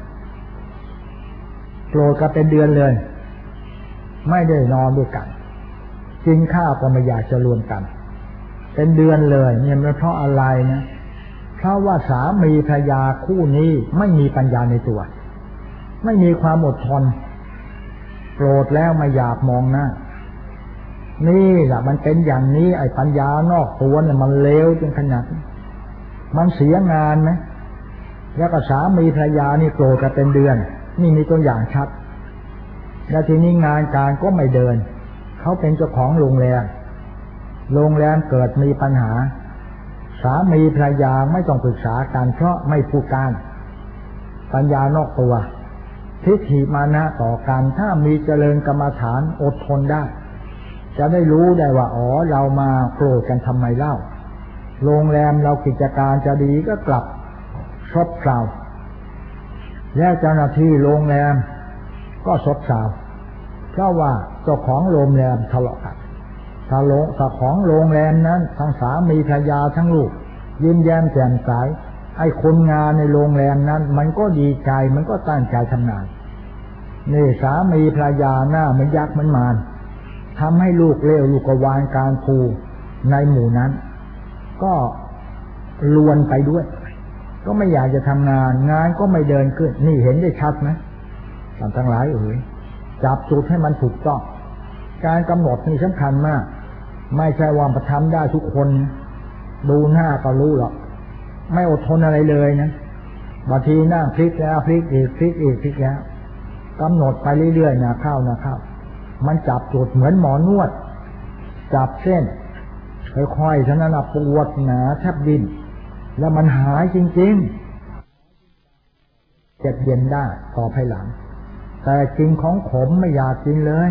โกรธกันเป็นเดือนเลยไม่ได้นอนด้วยกันกินข้าวก็ไม่อยากจะรวมกันเป็นเดือนเลยเนี่ยมันเพราะอะไรนะเพราะว่าสามีภรรยาคู่นี้ไม่มีปัญญาในตัวไม่มีความอดทนโกรธแล้วไม่อยากมองหน้านี่แหละมันเป็นอย่างนี้ไอ้ปัญญานอกตัวเนี่ยมันเลวจนขนาดมันเสียงานไหมแล้วก็สามีภรรยานี่โกรธกันเป็นเดือนนี่มีตัวอย่างชัดแล้วทีนี้งานการก็ไม่เดินเขาเป็นเจ้าของโรงแรมเกิดมีปัญหาสามีภรรยาไม่ต้องปรึกษากันเพราะไม่พูดกันปัญญานอกตัวทิฏฐิมานะต่อกันถ้ามีเจริญกรรมฐานอดทนได้จะได้รู้ได้ว่าอ๋อเรามาโกรธกันทำไมเล่าโรงแรมเรากิจการจะดีก็กลับซบเซาแล้วเจ้าหน้าที่โรงแรมก็ซบเซาเพราะว่าเจ้าของโรงแรมทะเลาะกันเจ้าของโรงแรมนั้นทั้งสามีภรรยาทั้งลูกยิ้มแย้มแจ่มใสไอ้คนงานในโรงแรมนั้นมันก็ดีใจมันก็ตั้งใจทำงานนี่สามีภรรยาหน้ามันยักษ์มันมารทำให้ลูกเลวลูกกวานการภูในหมู่นั้นก็ลวนไปด้วยก็ไม่อยากจะทำงานก็ไม่เดินขึ้นนี่เห็นได้ชัดไหมท่านทั้งหลายจับจุดให้มันถูกต้องการกำหนดนี่สำคัญมากไม่ใช่ว่าทำได้ทุกคนดูหน้าก็รู้หรอกไม่อดทนอะไรเลยนะบางทีนั่งพลิกแล้วพลิกอีกพลิกอีกพลิกแล้วกำหนดไปเรื่อยๆนะเข้ามันจับจุดเหมือนหมอนวดจับเส้นค่อยๆฉะนั้นปวดหนาแทบดิ้นแล้วมันหายจริงๆเจ็บเย็นได้ต่อภายหลังแต่กินของขมไม่อยากกินเลย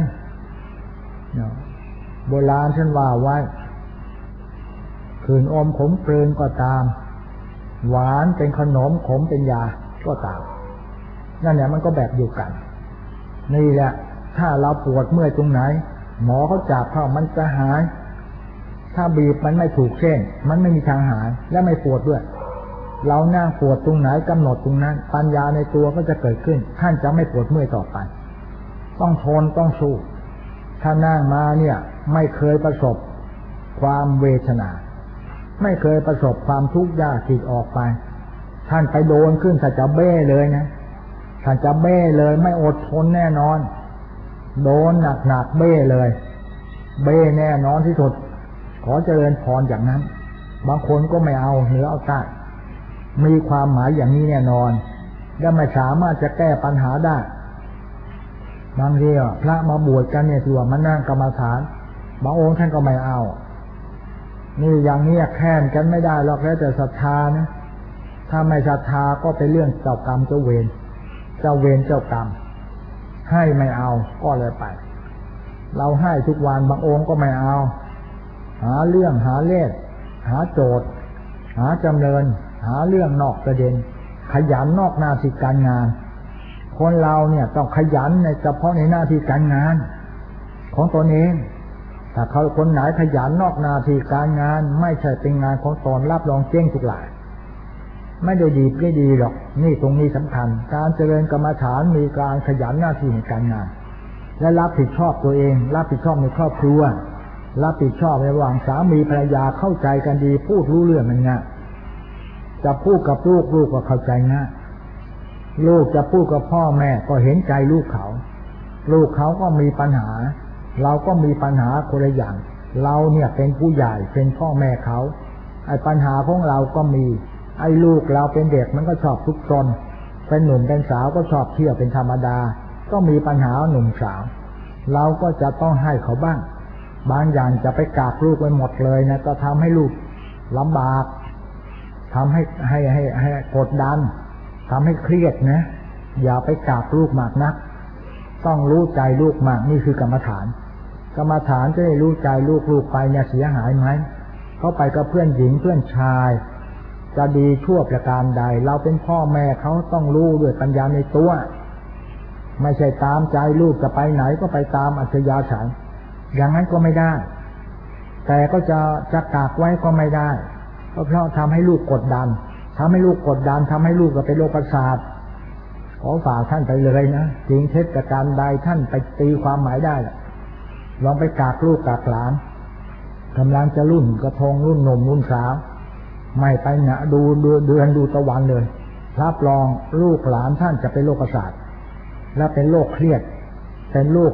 โบราณท่านว่าไว้ขืนอมขมกลืนก็ตามหวานเป็นขนมขมเป็นยาก็ตามนั่นแหละมันก็แบบเดียวกันนี่แหละถ้าเราปวดเมื่อยตรงไหนหมอเขาจับเข้ามันจะหายถ้าบีบมันไม่ถูกเส้นมันไม่มีทางหายและไม่ปวดด้วยเรานั่งปวดตรงไหนกำหนดตรงนั้นปัญญาในตัวก็จะเกิดขึ้นท่านจะไม่ปวดเมื่อยต่อไปต้องทนต้องสู้ถ้านั่งมาเนี่ยไม่เคยประสบความเวทนาไม่เคยประสบความทุกข์ยากจิตออกไปท่านไปโดนขึ้นถ้าจะเบ้เลยนะท่านจะเบ้เลยไม่อดทนแน่นอนโดนหนักเบ้เลยเบ้แน่นอนที่สุดขอเจริญพรอย่างนั้นบางคนก็ไม่เอาเหนือเอาใต้มีความหมายอย่างนี้แน่นอนและไม่สามารถจะแก้ปัญหาได้บางทีพระมาบวชกันเนี่ยตัวมานั่งกรรมฐานบางองค์ท่านก็ไม่เอานี่อย่างนี้แค้นกันไม่ได้หรอกแล้วแต่ศรัทธานะถ้าไม่ศรัทธาก็เป็นเรื่องเจ้ากรรมเจ้าเวรเจ้ากรรมให้ไม่เอาก็เลยไปเราให้ทุกวันบางองค์ก็ไม่เอาหาเรื่องหาเล่ห์หาโจทย์หาจำเริญหาเรื่องนอกประเด็นขยันนอกหน้าที่การงานคนเราเนี่ยต้องขยันในเฉพาะในหน้าที่การงานของตนเองถ้าเขาคนไหนขยันนอกหน้าที่การงานไม่ใช่เป็นงานของตนรับรองเจ๊งทุกหลายไม่ได้ดีหรอกนี่ตรงนี้สำคัญการเจริญกรรมฐานมีการขยันหน้าที่ในการงานและรับผิดชอบตัวเองรับผิดชอบในครอบครัวรับผิดชอบในระหว่างสามีภรรยาเข้าใจกันดีพูดรู้เรื่องมันง่ายจะพูดกับลูกก็เข้าใจง่ายลูกจะพูดกับพ่อแม่ก็เห็นใจลูกเขาก็มีปัญหาเราก็มีปัญหาคนละอย่างเราเนี่ยเป็นผู้ใหญ่เป็นพ่อแม่เขาไอ้ปัญหาของเราก็มีไอ้ลูกเราเป็นเด็กมันก็ชอบทุกข์ซนเป็นหนุ่มเป็นสาวก็ชอบเที่ยวเป็นธรรมดาก็มีปัญหาหนุ่มสาวเราก็จะต้องให้เขาบ้างบางอย่างจะไปกากลูกไปหมดเลยนะก็ทำให้ลูกลำบากทำให้กดดันทำให้เครียดนะอย่าไปกากลูกมากนักต้องรู้ใจลูกมากนี่คือกรรมฐานจะได้รู้ใจลูกไปเนี่ยเสียหายไหมเขาไปกับเพื่อนหญิงเพื่อนชายจะดีชั่วประการใดเราเป็นพ่อแม่เขาต้องรู้ด้วยปัญญาในตัวไม่ใช่ตามใจลูกจะไปไหนก็ไปตามอัธยาศัยอย่างนั้นก็ไม่ได้แต่ก็จะกากไว้ก็ไม่ได้เพราะทำให้ลูกกดดันทำให้ลูกก็เป็นโรคประสาทขอฝากท่านไปเลยนะจริงเท็จประการใดท่านไปตีความหมายได้ลองไปกากลูกกากหลานกำลังจะรุ่นกระทงรุ่นหนุ่มรุ่นสาวไม่ไปนะดูเดือนดูตะวันเลยรับรองลูกหลานท่านจะเป็นโรคประสาทและเป็นโรคเครียดเป็นโรค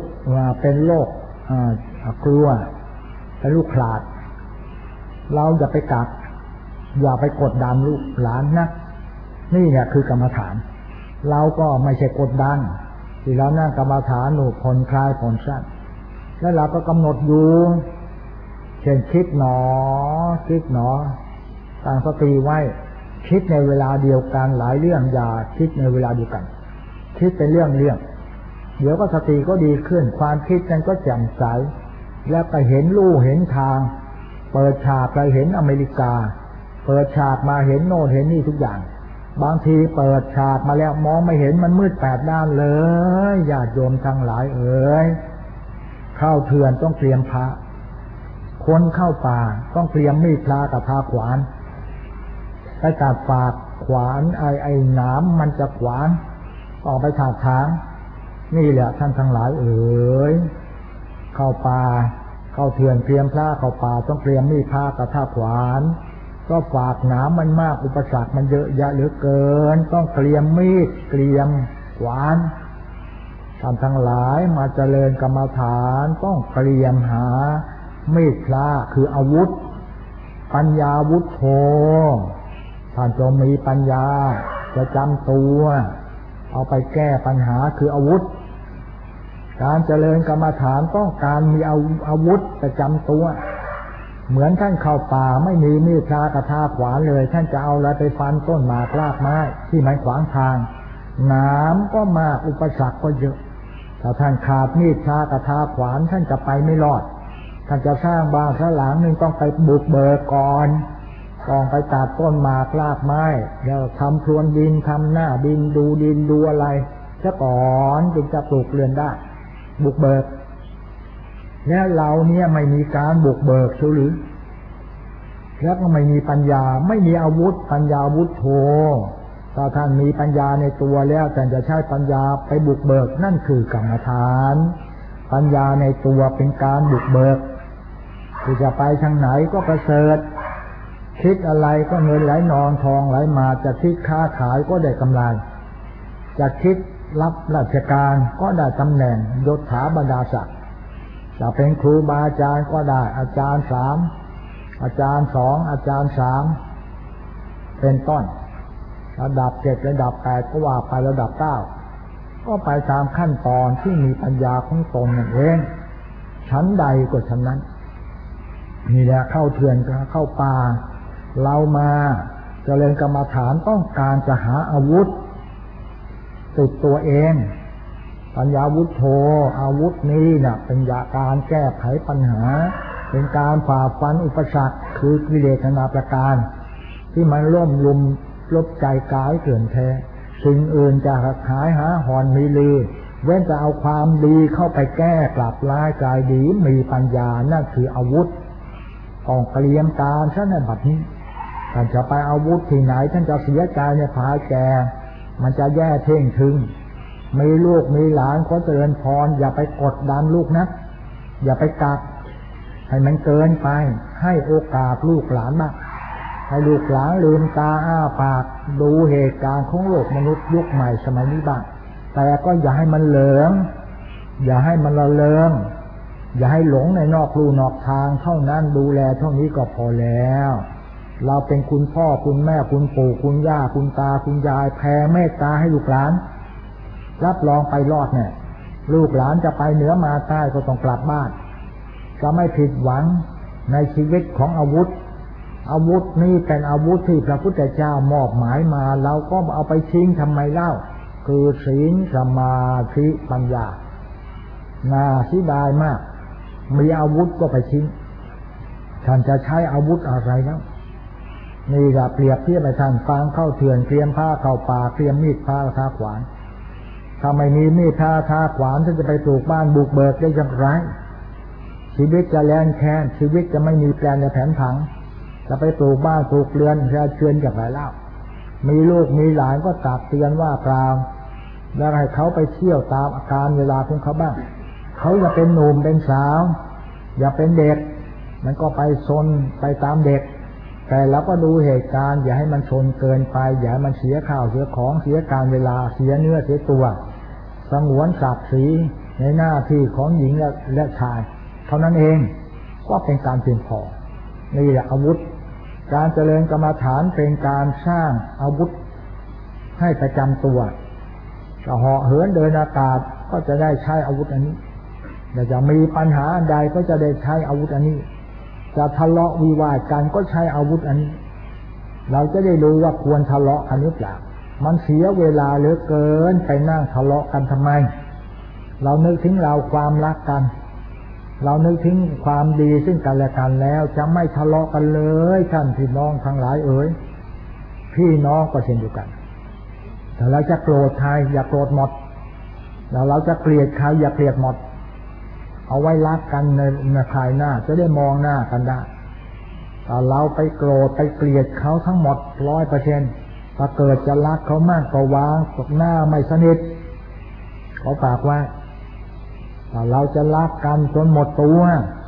กลัวเป็นลูกขลาดเราอย่าไปกักอย่าไปกดดันลูกหลานนะนี่เนี่ยคือกรรมฐานเราก็ไม่ใช่กดดันที่เรานั่งกรรมฐานหนูผ่อนคลายผ่อนสั้นแล้วเราก็กำหนดอยู่เช่นคิดหนอตั้งสติไว้คิดในเวลาเดียวกันหลายเรื่องอย่าคิดในเวลาเดียวกันคิดเป็นเรื่องเดี๋ยวก็สติก็ดีขึ้นความคิดนั้นก็แจ่มใสแล้วก็เห็นลู่เห็นทางเปิดฉากไปเห็นอเมริกาเปิดฉากมาเห็นโน่นเห็นนี่ทุกอย่างบางทีเปิดฉากมาแล้วมองไม่เห็นมันมืดแปดด้านเลยญาติโยมทั้งหลายเอ๋ยเข้าเถื่อนต้องเตรียมพระคนเข้าป่าต้องเตรียมมีดพระกับพาขวานไปตัดฝากขวานไอ้หนามมันจะขวานออกไปถากถางนี่แหละท่านทั้งหลายเอ๋ยเข้าป่าเข้าเถื่อนเตรียมพระเข้าป่าต้องเตรียมมีดพระกับพาขวานก็ฝากหนามมันมากอุปสรรคมันเยอะแยะเหลือเกินต้องเตรียมมีดเตรียมขวานท่านทั้งหลายมาเจริญกรรมฐานต้องเตรียมหามีดพระคืออาวุธปัญญาวุธโธท่านจงมีปัญญาจะจำตัวเอาไปแก้ปัญหาคืออาวุธการเจริญกรรมฐานต้องการมีอาวุธประจำตัวเหมือนท่านเข้าป่าไม่มีมีดพระกระทาขวานเลยท่านจะเอาอะไรไปฟันต้นหมากรากไม้ที่มันขวางทางน้ำก็มากอุปสรรคก็เยอะถ้าท่านขาดมีดพระกระทาขวานท่านจะไปไม่รอดท่านจะสร้างบ้านสักหลังหนึ่งต้องไปบุกเบิกก่อนต้องไปตัดต้นหมากรากไม้แล้วทำพรวนดินทำหน้าดินดูอะไรซะก่อนจึงจะปลูกเรือนได้บุกเบิกแล้วเราเนี่ยไม่มีการบุกเบิกหรือแล้วก็ไม่มีปัญญาไม่มีอาวุธปัญญาวุธโธถ้าท่านมีปัญญาในตัวแล้วแต่จะใช้ปัญญาไปบุกเบิกนั่นคือกรรมฐานปัญญาในตัวเป็นการบุกเบิกที่จะไปทางไหนก็ประเสริฐคิดอะไรก็เงินไหลนองทองไหลมาจะคิดค้าขายก็ได้กำไรจะคิดรับราชการก็ได้ตำแหน่งยศถาบรรดาศักดิ์จะเป็นครูบาอาจารย์ก็ได้อาจารย์3อาจารย์2อาจารย์3เป็นต้นระดับ7ระดับ8ก็ว่าไประดับ9ก็ไปตามขั้นตอนที่มีปัญญาของตนนั่นเองชั้นใดก็ชั้นนั้นนี่แหละเข้าเถื่อนเข้าป่าเรามาเจริญกรรมฐานต้องการจะหาอาวุธติดตัวเองปัญญาวุธโธอาวุธนี้เนี่ยเป็นการแก้ไขปัญหาเป็นการฝ่าฟันอุปสรรคคือกิเลสนานาประการที่มันร่วมลุมลบใจกายเกินแท้สิ่งอื่นจะหายหาหอนมีลือเว้นจะเอาความดีเข้าไปแก้กลับร้ายกายดีมีปัญญานั่นคืออาวุธต้องเตรียมการซะในบัดนี้ท่านจะไปอาวุธที่ไหนท่านจะเสียใจในภายแก่มันจะแย่เท่งถึงมีลูกมีหลานขอเจริญพรอย่าไปกดดันลูกนะอย่าไปกักให้มันเกินไปให้โอกาสลูกหลานบ้างให้ลูกหลานลืมตาอ้าปากดูเหตุการณ์ของโลกมนุษย์ยุคใหม่สมัยนี้บ้างแต่ก็อย่าให้มันเหลืองอย่าให้มันละเลงอย่าให้หลงในนอกลู่นอกทางเท่านั้นดูแลเท่านี้ก็พอแล้วเราเป็นคุณพ่อคุณแม่คุณปู่คุณย่าคุณตาคุณยายแผ่เมตตาให้ลูกหลานรับรองไปรอดเนี่ยลูกหลานจะไปเหนือมาใต้ก็ต้องกลับบ้านจะไม่ผิดหวังในชีวิตของอาวุธนี้เป็นอาวุธที่พระพุทธเจ้ามอบหมายมาเราก็เอาไปทิ้งทำไมเล่าคือศีลสมาธิปัญญาน่าเสียดายมากมีอาวุธก็ไปทิ้งท่านจะใช้อาวุธอะไรแล้วนี่แหละเปรียบเทียบไปท่านฟังเข้าเถื่อนเตรียมผ้าเข้าป่าเตรียมมีดผ้าทาขวานถ้าไม่มีมีดผ้าทาขวานท่านจะไปปลูกบ้านบุกเบิกได้อย่างไรชีวิตจะแลนแค้นชีวิตจะไม่มีแปลนในแผนผังจะไปปลูกบ้านปลูกเรือนจะเชิญจากไหนเล่ามีลูกมีหลานก็ตักเตือนว่ากล่าวแล้วให้เขาไปเที่ยวตามอาการเวลาของเขาบ้างเขาอย่าเป็นหนุ่มเป็นสาวอย่าเป็นเด็กมันก็ไปซนไปตามเด็กแต่เราก็ดูเหตุการณ์อย่าให้มันชนเกินไปอย่าให้มันเสียข้าวเสียของเสียการเวลาเสียเนื้อเสียตัวสงวนศักดิ์ศรีในหน้าที่ของหญิงและชายเท่านั้นเองก็เป็นการเพียงพอนี่แหละอาวุธการเจริญกรรมฐานเป็นการสร้างอาวุธให้ประจำตัวจะเหาะเหินเดินอากาศก็จะได้ใช้อาวุธอันนี้แต่จะมีปัญหาใดก็จะได้ใช้อาวุธอันนี้จะทะเลาะวิวาทกันก็ใช้อาวุธอันนี้เราจะได้รู้ว่าควรทะเลาะกันหรือเปล่ามันเสียเวลาเหลือเกินไปนั่งทะเลาะกันทำไมเรานึกถึงเราความรักกันเรานึกถึงความดีซึ่งกันและกันแล้วจะไม่ทะเลาะกันเลยท่านพี่น้องทั้งหลายเอ๋ยพี่น้องก็เช่นเดียวกันแต่เราจะโกรธใครอย่าโกรธหมดแล้วเราจะเกลียดใครอย่าเกลียดหมดเอาไว้รักกันในภายหน้าจะได้มองหน้ากันได้ถ้าเราไปโกรธไปเกลียดเขาทั้งหมด 100%ถ้าเกิดจะรักเขามากก็วางตกหน้าไม่สนิทเขาฝากไว้ถ้าเราจะรักกันจนหมดตัว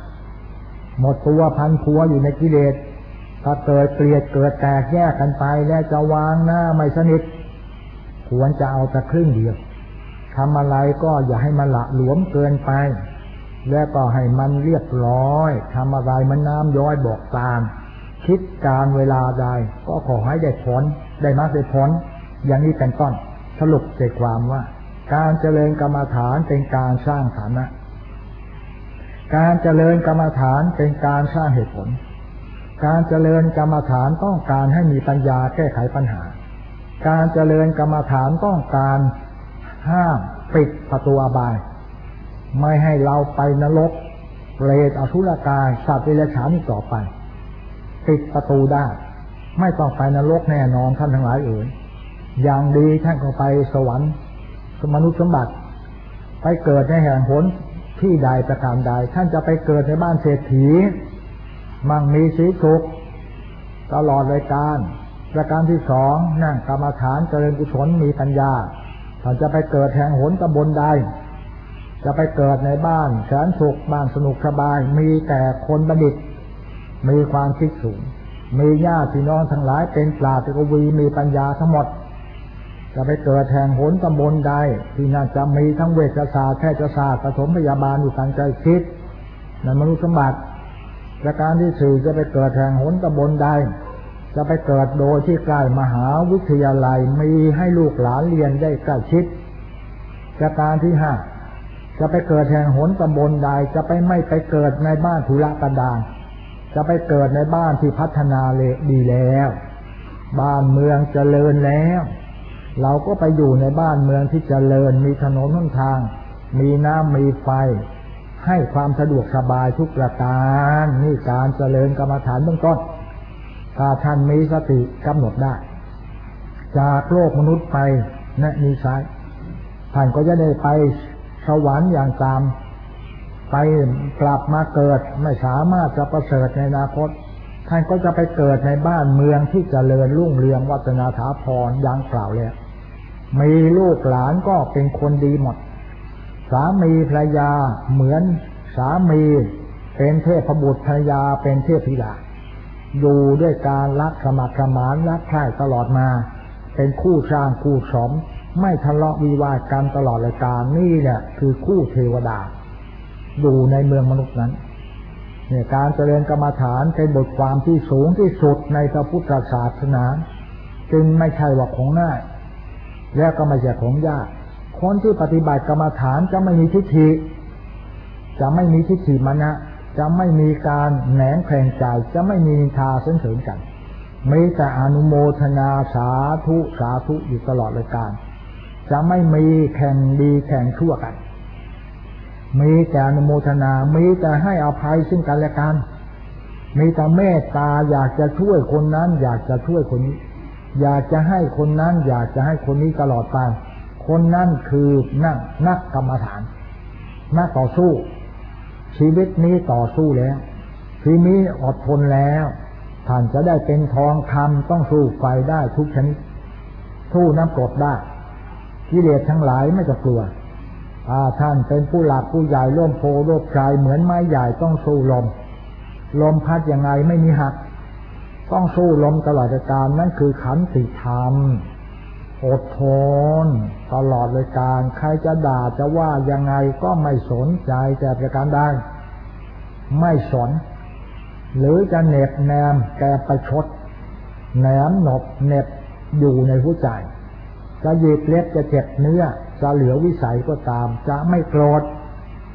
พันพัวอยู่ในกิเลสถ้าเกิดเกลียดเกิดแตกแยกกันไปแล้วจะวางหน้าไม่สนิทควรจะเอาแต่ครึ่งเดียวทำอะไรก็อย่าให้มันละหลวมเกินไปแล้วก็ให้มันเรียบร้อยทำอะไรมันน้ำย้อยบอกตามคิดการเวลาใดก็ขอให้ได้ผลได้มากได้ผลอย่างนี้เป็นต้นสรุปใจความว่าการเจริญกรรมฐานเป็นการสร้างฐานะการเจริญกรรมฐานเป็นการสร้างเหตุผลการเจริญกรรมฐานต้องการให้มีปัญญาแก้ไขปัญหาการเจริญกรรมฐานต้องการห้ามปิดประตูอบายไม่ให้เราไปนรกเปรตอสุรกายสัตว์เดรัจฉานอีกต่อไปปิดประตูได้ไม่ต้องไปนรกแน่นอนท่านทั้งหลายเอ๋ยอย่างดีท่านก็ไปสวรรค์มนุษย์สมบัติไปเกิดในแห่งหนที่ใดประการใดท่านจะไปเกิดในบ้านเศรษฐีมั่งมีสีสุขตลอดรายการประการที่สองนั่งกรรมฐานเจริญกุศลมีปัญญาท่านจะไปเกิดแห่งหนตำบลใดจะไปเกิดในบ้านแสนสุขบ้านสนุกสบายมีแต่คนบัณฑิตมีความคิดสูงมีญาติพี่น้องทั้งหลายเป็นปราชญ์กวีมีปัญญาทั้งหมดจะไปเกิดแห่งหนตำบลใดที่น่าจะมีทั้งเวชศาสตร์แพทยศาสตร์ปฐมพยาบาลอยู่ทางใจคิดในมนุษย์สมบัติประการที่สี่จะไปเกิดแห่งหนตำบลใดจะไปเกิดโดยที่ใกล้มหาวิทยาลัยมีให้ลูกหลานเรียนได้ใกล้ชิดประการที่ห้าจะไปเกิดแห่งหนตำบลใดจะไปไม่ไปเกิดในบ้านธุรกันดารจะไปเกิดในบ้านที่พัฒนาดีแล้วบ้านเมืองเจริญแล้วเราก็ไปอยู่ในบ้านเมืองที่เจริญมีถนนหนทางมีน้ำมีไฟให้ความสะดวกสบายทุกประการนี่การเจริญกรรมฐานเบื้องต้นถ้าท่านมีสติกำหนดได้จากโลกมนุษย์ไปนะนิสัยท่านก็จะได้ไปสวรรค์อย่างตามไปกลับมาเกิดไม่สามารถจะประเสริฐในอนาคตท่านก็จะไปเกิดในบ้านเมืองที่เจริญรุ่งเรืองวัฒนาถาภรณ์อย่างกล่าวแล้วมีลูกหลานก็เป็นคนดีหมดสามีภรรยาเหมือนสามีเป็นเทพบุตรภรรยาเป็นเทพธิดาอยู่ด้วยการรักสมัครสมานรักใคร่ตลอดมาเป็นคู่สร้างคู่สมไม่ทะเลาะวิวาทกันตลอดรายการนี่แหละคือคู่เทวดาอยู่ในเมืองมนุษย์นั้นเนี่ยการเจริญกรรมฐานเป็นบทความที่สูงที่สุดในพระพุทธศาสนาจึงไม่ใช่ว่าของง่ายและก็ไม่ใช่ของยากคนที่ปฏิบัติกรรมฐานจะไม่มีทิฏฐิจะไม่มีทิฏฐิมานะจะไม่มีการแหนงแข่งใจจะไม่มีนินทาเสริญกันมีแต่อนุโมทนาสาธุสาธุอยู่ตลอดรายการจะไม่มีแข่งดีแข่งชั่วกันมีแต่อนุโมทนามีแต่ให้อภัยซึ่งกันและกันมีแต่เมตตาอยากจะช่วยคนนั้นอยากจะช่วยคนนี้อยากจะให้คนนั้นอยากจะให้คนนี้ตลอดไปคนนั้นคือนักกรรมฐานนักต่อสู้ชีวิตนี้ต่อสู้แล้วชีวิตนี้อดทนแล้วท่านจะได้เป็นทองคำต้องสู้ไฟได้ทุกชนิดสู้น้ำกรดได้กิเลสทั้งหลายไม่จะกลัวท่านเป็นผู้หลักผู้ใหญ่ร่มโพร่มไทรเหมือนไม้ใหญ่ต้องสู้ลมพัดยังไงไม่มีหักต้องสู้ลมตลอดการนั่นคือขันติธรรมอดทนตลอดเลยการใครจะด่าจะว่ายังไงก็ไม่สนใจแต่ประการใดไม่สนหรือจะเหน็บแนมแกประชดแหนมหนบเหน็บอยู่ในหัวใจจะหยิบเล็บจะเจ็บเนื้อจะเหลือวิสัยก็ตามจะไม่โกรธ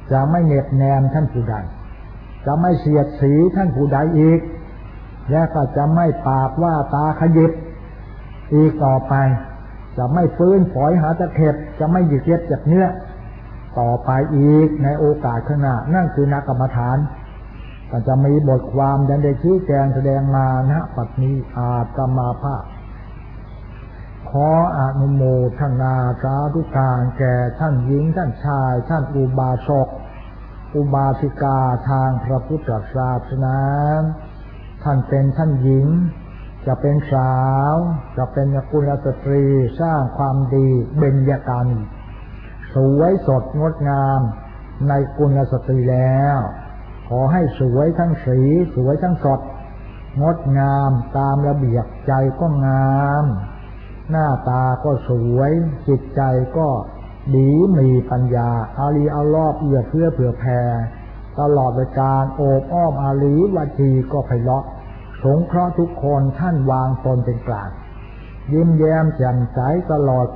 จะไม่เหน็บแนมท่านผู้ใดจะไม่เสียดสีท่านผู้ใดอีกและก็จะไม่ปากว่าตาขยิบอีกต่อไปจะไม่ฟื้นฝอยหาตะเข็บจะไม่หยิกเย็บจากเนื้อต่อไปอีกในโอกาสข้างหน้านั่นคือนักกรรมฐานก็จะมีบทความได้ชี้แจงแสดงมาณปัจจุบันอาตมาภาพขออนุโมทนาสาธุการแก่ท่านหญิงท่านชายท่านอุบาสกอุบาสิกาทางพระพุทธศาสนาท่านเป็นท่านหญิงจะเป็นสาวจะเป็นกุลสตรีสร้างความดีเบญจกานีสวยสดงดงามในกุลสตรีแล้วขอให้สวยทั้งสีสวยทั้งสดงดงามตามระเบียบใจก็งามหน้าตาก็สวยจิตใจก็ดีมีปัญญาอารีเอารอบเอื้อเฟื้อเผื่อแผ่ตลอดการโอบอ้อมอารีวจีก็ไพเราะสงเคราะห์ทุกคนท่านวางตนเป็นกลางยิ้มแย้มแจ่มใสตลอด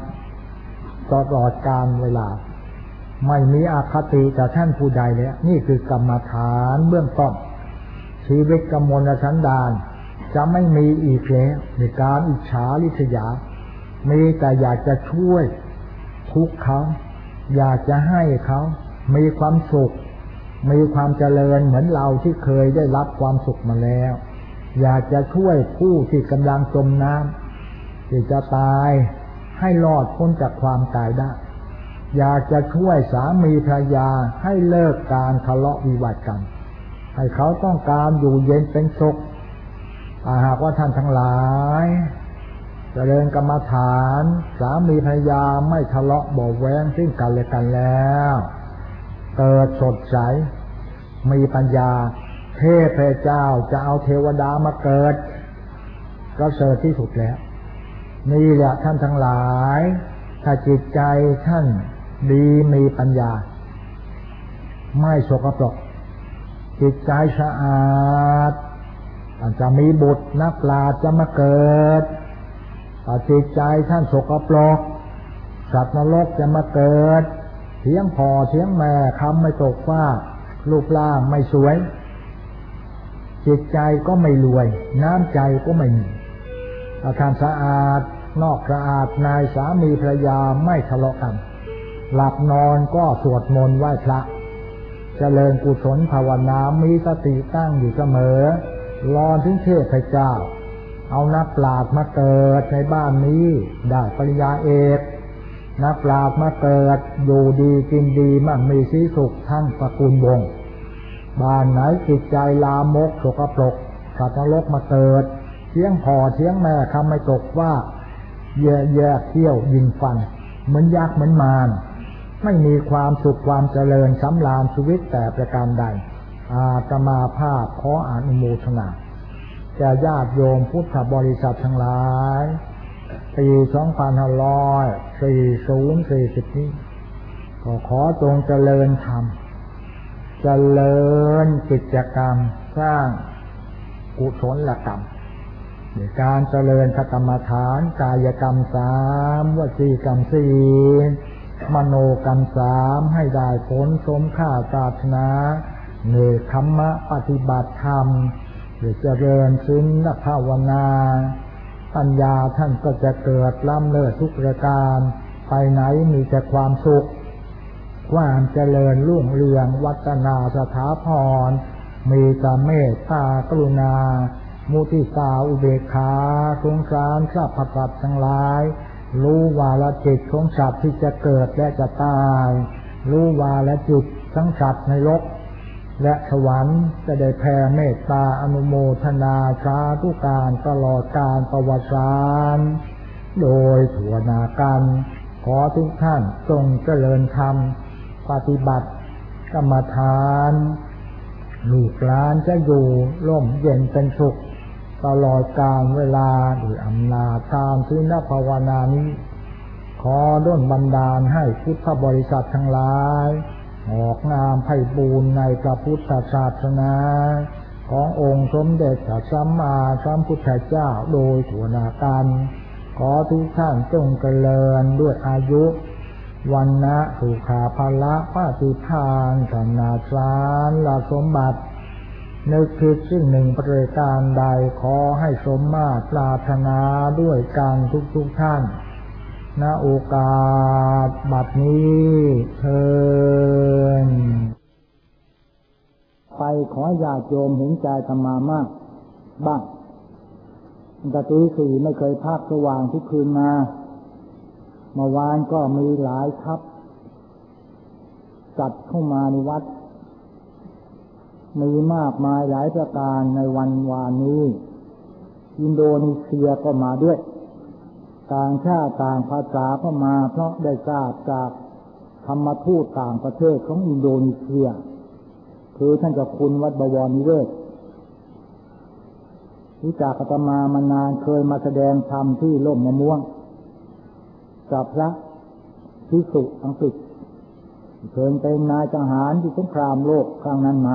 การเวลาไม่มีอคติต่อท่านผู้ใดเลยนี่คือกรรมฐานเบื้องต้นชีวิตกมลสันดานจะไม่มีอีกแล้วในการอิจฉาริษยามีแต่อยากจะช่วยทุกเขาอยากจะให้เขามีความสุขมีความเจริญเหมือนเราที่เคยได้รับความสุขมาแล้วอยากจะช่วยผู้ที่กำลังจมน้ำที่จะตายให้รอดพ้นจากความตายได้อยากจะช่วยสามีภรรยาให้เลิกการทะเลาะวิวาทกันให้เขาต้องการอยู่เย็นเป็นสุขถ้าหากว่าท่านทั้งหลายเจริญกรรมฐานสามีภรรยาไม่ทะเลาะเบาะแว้งซึ่งกันและกันแล้วเกิดสดใสมีปัญญาเทพเจ้าจะเอาเทวดามาเกิดก็เสริฐที่สุดแล้วนี่แหละท่านทั้งหลายถ้าจิตใจท่านดีมีปัญญาไม่สกปรกจิตใจสะอาดจะมีบุตรนักปราชญ์จะมาเกิดถ้าจิตใจท่านสกปรกสัตว์นรกจะมาเกิดเถียงพ่อเถียงแม่คำไม่ตกฟ้ารูปร่างไม่สวยจิตใจก็ไม่รวยน้ำใจก็ไม่มีถ้าท่านสะอาดนอกสะอาดนายสามีภรรยาไม่ทะเลาะกันหลับนอนก็สวดมนต์ไหว้พระเจริญกุศลภาวนามีสติตั้งอยู่เสมอรอถึงเทพเจ้าเอานักปราชญ์มาเกิดในบ้านนี้ได้ปริญญาเอกนักปราชญ์มาเกิดอยู่ดีกินดีมั่งมีสีสุขทั้งตระกูลวงศ์บ้านไหนจิตใจลามกสกปรกสัตว์นรกมาเกิดเถียงพ่อเถียงแม่คำไม่ตกว่าแย่เที่ยวยิงฟันเหมือนยักษ์เหมือนมารไม่มีความสุขความเจริญสำราญชีวิตแต่ประการใดอาตมาภาพขออนุโมทนาแก่ญาติโยมพุทธบริษัททั้งหลายปี2540นี้ก็ขอจงเจริญธรรมเจริญกิจกรรมสร้างกุศลกรรมในการเจริญกรรมฐานกายกรรม3วจีกรรม4มโนกรรม3ให้ได้ผลสมค่าปรารถนาเนกขัมมะปฏิบัติธรรมหรือเจริญศีลภาวนาปัญญาท่านก็จะเกิดล้ำเลิศทุกประการไปไหนมีแต่ความสุขความเจริญรุ่งเรืองวัฒนาสถาพรมีแต่เมตตากรุณามุทิตาอุเบกขาสงสารสรรพสัตว์ทั้งหลายรู้วาระจิตของสัตว์ที่จะเกิดและจะตายรู้วาระจิตทั้งสัตว์ในโลกและสวรรค์จะได้แผ่เมตตาอนุโมทนาสาธุการตลอดกาลประวัติศาสตร์โดยทั่วหน้ากันขอทุกท่านจงเจริญธรรมปฏิบัติกรรมฐานลูกหลานจะอยู่ร่มเย็นเป็นสุขตลอดกาลเวลาด้วยอำนาจตามศีลภาวนานี้ขอดลบันดาลให้พุทธบริษัททั้งหลายออกงามไพบูรณ์ในพระพุทธศาสนาขององค์สมเด็จพระสัมมาสัมพุทธเจ้าโดยทั่วหน้ากันขอทุกท่านจงเจริญด้วยอายุวันนะสุขาภละปฏิภาณธนาสารละสมบัตินึกคิดสิ่งหนึ่งประการใดขอให้สมมาตรปรารถนาด้วยกันทุกท่านณโอกาสบัดนี้เทินไปขอญาติโยมเห็นใจธรรมามากบ้างแต่ตีสี่ไม่เคยพักสว่างทุกคืนมาเมื่อวานก็มีหลายทัพจัดเข้ามาในวัดมีมากมายหลายประการในวันวานนี้อินโดนีเซียก็มาด้วยต่างชาติต่างภาษาก็มาเพราะได้ทราบจากธรรมทูตต่างประเทศของอินโดนีเซียคือท่านเจ้าคุณวัดบวรนิเวศรู้จักอาตมามานานเคยมาแสดงธรรมที่ร่มมะม่วงกับพระภิกษุอังกฤษเคยเป็นนายทหารที่สงครามโลกครั้งนั้นมา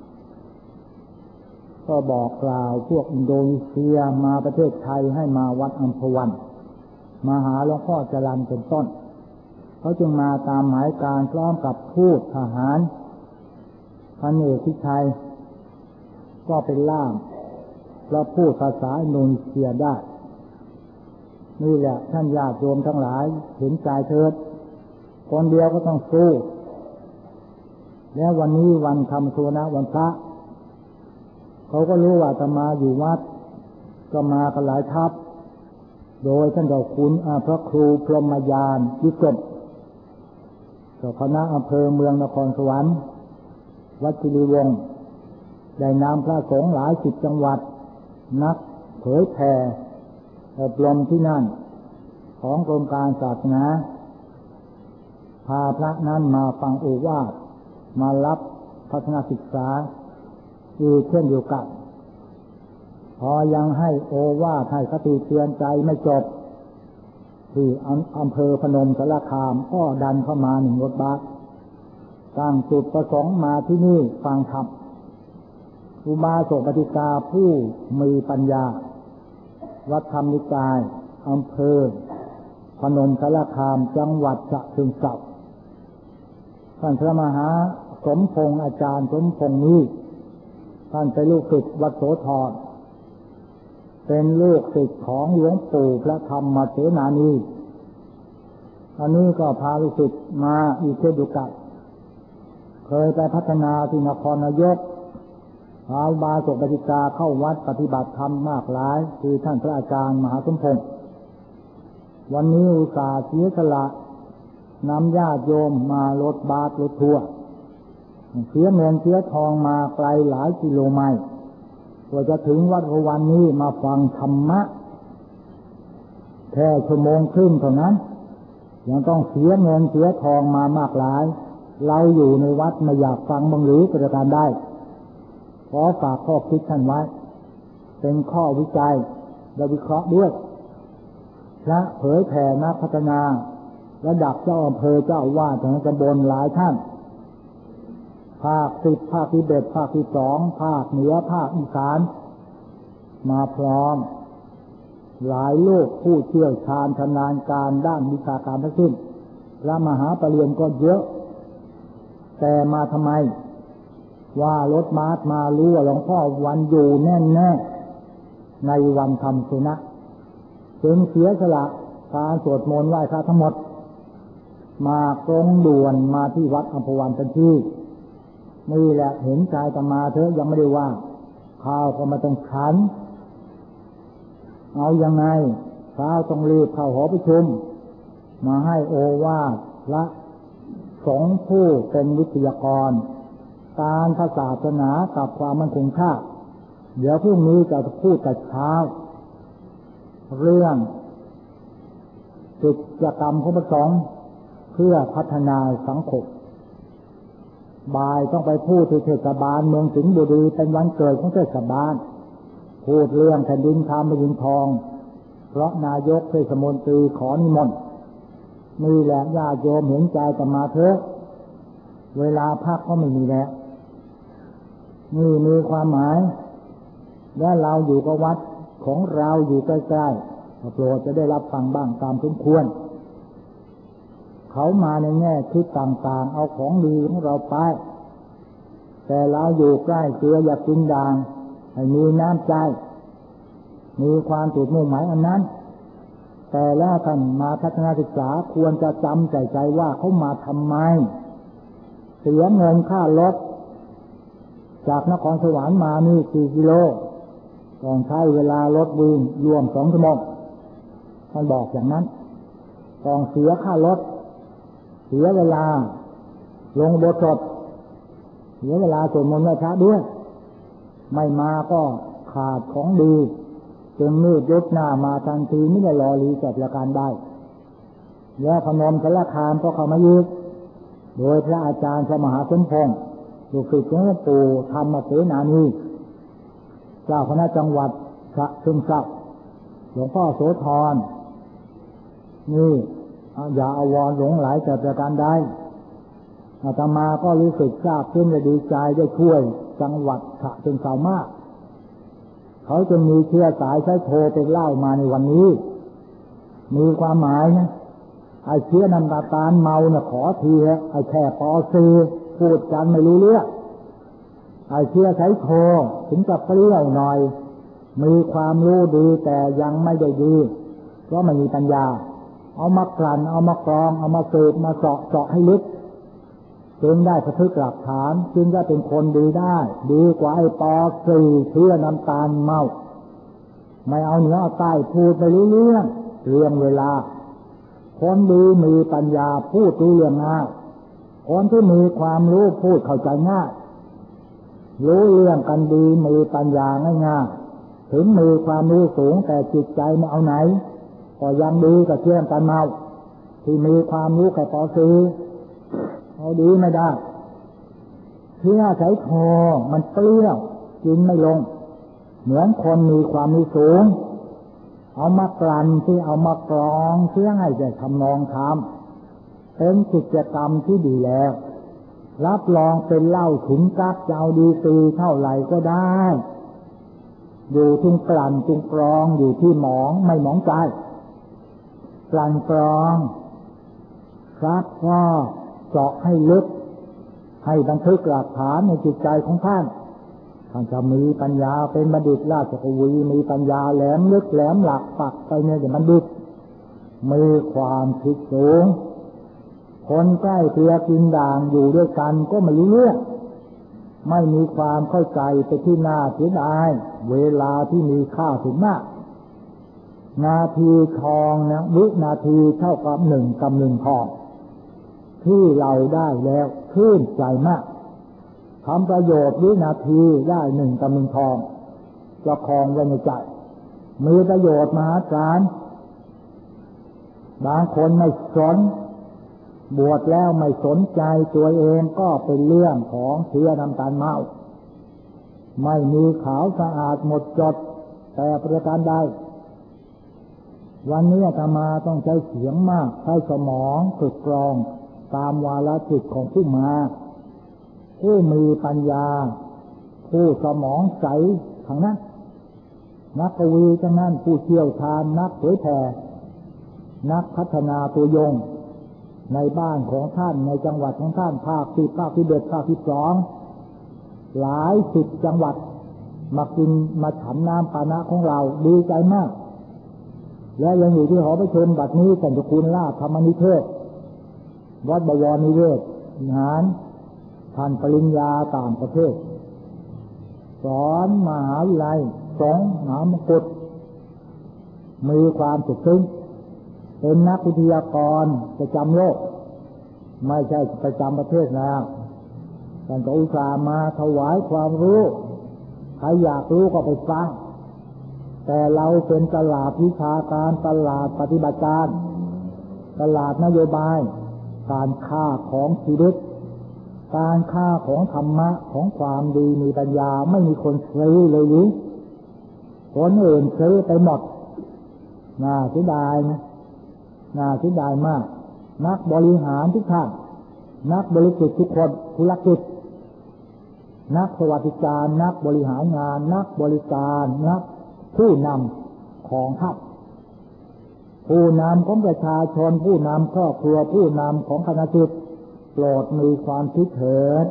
ก็บอกกล่าวพวกอินโดนีเซียมาประเทศไทยให้มาวัดอัมพวันมาหาหลวงพ่อจรัญเป็นต้นเขาจึงมาตามหมายการพร้อมกับทูตทหารพันเอกพิชัยก็เป็นล่ามเราพูดภาษาอินโดนีเซียได้นี่แหละท่านญาติโยมทั้งหลายเห็นใจเถิดคนเดียวก็ต้องสู้แล้ววันนี้วันทำสวนะวันพระเขาก็รู้ว่าอาตมาอยู่วัดก็มากันหลายทัพโดยท่านเจ้าคุณพระครูพรหมยานวิสุทธิ์เจ้าคณะอำเภอเมืองนครสวรรค์วัดกิริวงศ์ได้นำพระสงฆ์หลายสิบจังหวัดนักเผยแผ่อบรมที่นั่นของกรมการศาสนาพาพระนั้นมาฟังโอวาทมารับทัศนศึกษาอยู่เช่นเดียวกันพอยังให้โอวาทให้คติเตือนใจไม่จบที่อำเภอพนมสารคามก็ดันเข้ามาหนึ่งรถบัสตั้งจุดประสงค์มาที่นี่ฟังธรรมอุบาสกปฏิกาผู้มีปัญญาวัดธรรมนิกายอำเภอพนมสารคามจังหวัดฉะเชิงเทราท่านพระมหาสมพงษ์อาจารย์สมพงษ์นี้ท่านเป็นลูกศิษย์วัดโสธรเป็นลูกศิษย์ของหลวงปู่พระธรรมเสนานีอันนี้ก็พาลูกศิษย์มาอีกเช่นเดียวกันเคยไปพัฒนาที่นครนายกพาอุบาสกปฏิกาเข้าวัดปฏิบัติธรรมมากหลายคือท่านพระอาจารย์มหาสมพงษ์วันนี้อุตส่าห์เสียสละนำญาติโยมมารถบัสรถทัวร์เสียเงินเสียทองมาไกลหลายกิโลไมล์กว่าจะถึงวัดวันนี้มาฟังธรรมะแค่ชั่วโมงครึ่งเท่านั้นยังต้องเสียเงินเสียทองมามากหลายเราอยู่ในวัดไม่อยากฟังบ้างหรือประการได้ขอฝากข้อคิดท่านไว้เป็นข้อวิจัยและวิเคราะห์ด้วยพระเผยแผ่นักพัฒนาระดับเจ้าอำเภอเจ้าอาวาสของตำบลหลายท่านภาค10ภาค11ภาค12ภาคเหนือภาคอีสานมาพร้อมหลายโลกผู้เชี่ยวชาญชำนาญการด้านวิชาการทั้งสิ้นพระมหาปริญญาก็เยอะแต่มาทำไมว่ารถมาร์มารู้ว่าหลวงพ่อวันอยู่แน่ๆในวันทำสุนะจึงเสียสละการสวดมนต์ไหว้พระทั้งหมดมาตรงด่วนมาที่วัดอัมพวันทันทีนี่แหละเห็นใจตมาเถอะยังไม่ได้ว่าข้าวก็มาต้องฉันเอายังไงข้าวต้องรีบเข้าหอประชุมมาให้โอวาทละสงฆ์ผู้เป็นวิทยากรการศาสนากับความมั่นคงชาติเดี๋ยวพรุ่งนี้จะพูดแต่เช้าเรื่องกิจกรรมของพระสงฆ์เพื่อพัฒนาสังคมบ่ายต้องไปพูดที่เทศบาลเมืองสิงห์บุรีเป็นวันเกิดของเทศบาลพูดเรื่องแผ่นดินทำแผ่นดินทองเพราะนายกเทศมนตรีขอนิมนต์นี่แหละญาติโยมเห็นใจกันมาเถอะเวลาพักก็ไม่มีแล้วนี่มีความหมายและเราอยู่กับวัดของเราอยู่ใกล้ๆโปรดจะได้รับฟังบ้างตามสมควรคเขามาในแง่คิดต่างๆเอาของดีของเราไปแต่เราอยู่ใกล้เกลืออย่ากินด่างให้มีน้ำใจมีความจุดมุ่งหมายอันนั้นแต่แล้วท่านมาทัศนศึกษาควรจะจำใจว่าเขามาทำไมเสียเงินค่ารถจากนครสวรรค์มานี่4 กิโลต้องใช้เวลารถวิ่งรวม2 ชั่วโมงท่านบอกอย่างนั้นต้องเสียค่ารถเสียเวลาลงอุโบสถเสียเวลาสวดมนต์ไหว้พระด้วยไม่มาก็ขาดของดีจึงมืดยกหน้ามาทันทีไม่ได้รอรีจัดประการได้แล้วพนมสารคามก็เข้ามายึดโดยพระอาจารย์สมหาสมพงษ์ลูกศิษย์ของหลวงปู่ธรรมเสนานีเจ้าคณะจังหวัดฉะเชิงเทราหลวงพ่อโสธรนี่อย่าอาวรหลงไหลแต่ประการใดอาตมาก็รู้สึกซาบซึ้งและดีใจได้ช่วยจังหวัดฉะเชิงเทรามากเขาจึงมีเชื้อสายใช้โทรเป็นเล่ามาในวันนี้มีความหมายนะไอ้เชื้อน้ำตาลเมาเนี่ยขอทีไอ้แค่ปอซีพูดกันไม่รู้เรื่องไอ้เชื้อใช้โทรถึงจะเปรี้ยวหน่อยมีความรู้ดีแต่ยังไม่ได้ดีเพราะไม่มีปัญญาเอามากลั่นเอามากรองเอามาสืบมาเจาะให้ลึกจึงได้บันทึกหลักฐานจึงจะเป็นคนดีได้ดีกว่าไอ้ปอซีเชื้อน้ำตาลเมาไม่เอาเหนือเอาใต้พูดไม่รู้เรื่องเวลาคนดีมีปัญญาพูดรู้เรื่องง่ายคนที่มีความรู้พูดเข้าใจง่ายรู้เรื่องกันดีมีปัญญาง่ายๆถึงมีความรู้สูงแต่จิตใจไม่เอาไหนก็ยังดีกับเชื่อกันเมาที่มีความรู้แค่ปอซีเอาดีไม่ได้เชื่อใช้คอมันเปรี้ยวกินไม่ลงเหมือนคนมีความรู้สูงเอามากลั่นที่เอามากรองเชื่อให้แต่ทำนองทำเป็นกิจกรรมที่ดีแล้วรับรองเป็นเหล้าถุงกักจะเอาดีตีเท่าไหร่ก็ได้อยู่ที่กลั่นจุงกรองอยู่ที่หมองไม่หมองใจกลั่นกรองซักว่าเจาะให้ลึกให้บันทึกหลักฐานในจิตใจของท่านจะมีปัญญาเป็นบัณฑิตราชกวีมีปัญญาแหลมลึกแหลมหลักปักไปเนี่ยบัณฑิตมีความคิดสูงคนใกล้เคียงกินด่างอยู่ด้วยกันก็ไม่รู้เรื่องไม่มีความเข้าใจไปที่น่าเสียดายเวลาที่มีค่าถึงมากนาทีทองนะวินาทีเท่ากับ1 กำลึงทองที่เราได้แล้วชื่นใจมากทำประโยชน์วินาทีได้1 กำลึงทองประคองไว้ในใจมีประโยชน์มหาศาลบางคนไม่สนบวชแล้วไม่สนใจตัวเองก็เป็นเรื่องของเชื้อน้ำตาลเมาไม่มีขาวสะอาดหมดจดแต่ประการใดวันนี้อาตมาต้องใช้เสียงมากใช้สมองฝึกกรองตามวาระจิตของผู้มาผู้มีปัญญาผู้สมองใสทางนั้นนักกวีทั้งนั้นผู้เชี่ยวชาญนักเผยแผ่นักพัฒนาตัวยงในบ้านของท่านในจังหวัดของท่านภาค10ภาค11ภาค12หลาย10จังหวัดมากินมาฉันน้ำปานะของเราดีใจมากและยังอยู่ที่หอประชุมบัดนี้ท่านเจ้าคุณล่าธรรมนิเทศวัดบวรนิเวศงานท่านปริญญาต่างประเทศสอนมหาวิทยาลัยสงฆ์มหามงกุฎมีความสุขซึ้งเป็นนักวิทยากรประจำโลกไม่ใช่ประจำประเทศแล้วท่านก็อุตส่าห์มาถวายความรู้ใครอยากรู้ก็ไปฟังแต่เราเป็นตลาดวิชาการตลาดปฏิบัติการตลาดนโยบายการค้าของชีวิตการค้าของธรรมะของความดีมีปัญญาไม่มีคนซื้อเลยหรือคนอื่นซื้อไปหมดน่าเสียดายนะน่าเสียดายมากนักบริหารทุกท่านนักบริษัททุกคนธุรกิจนักสวัสดิการนักบริหารงานนักบริการนักผู้นำของท่านผู้นำของประชาชนผู้นำครอบครัวผู้นำของคณะสิทธิ์โปรดมีความคิดเถิด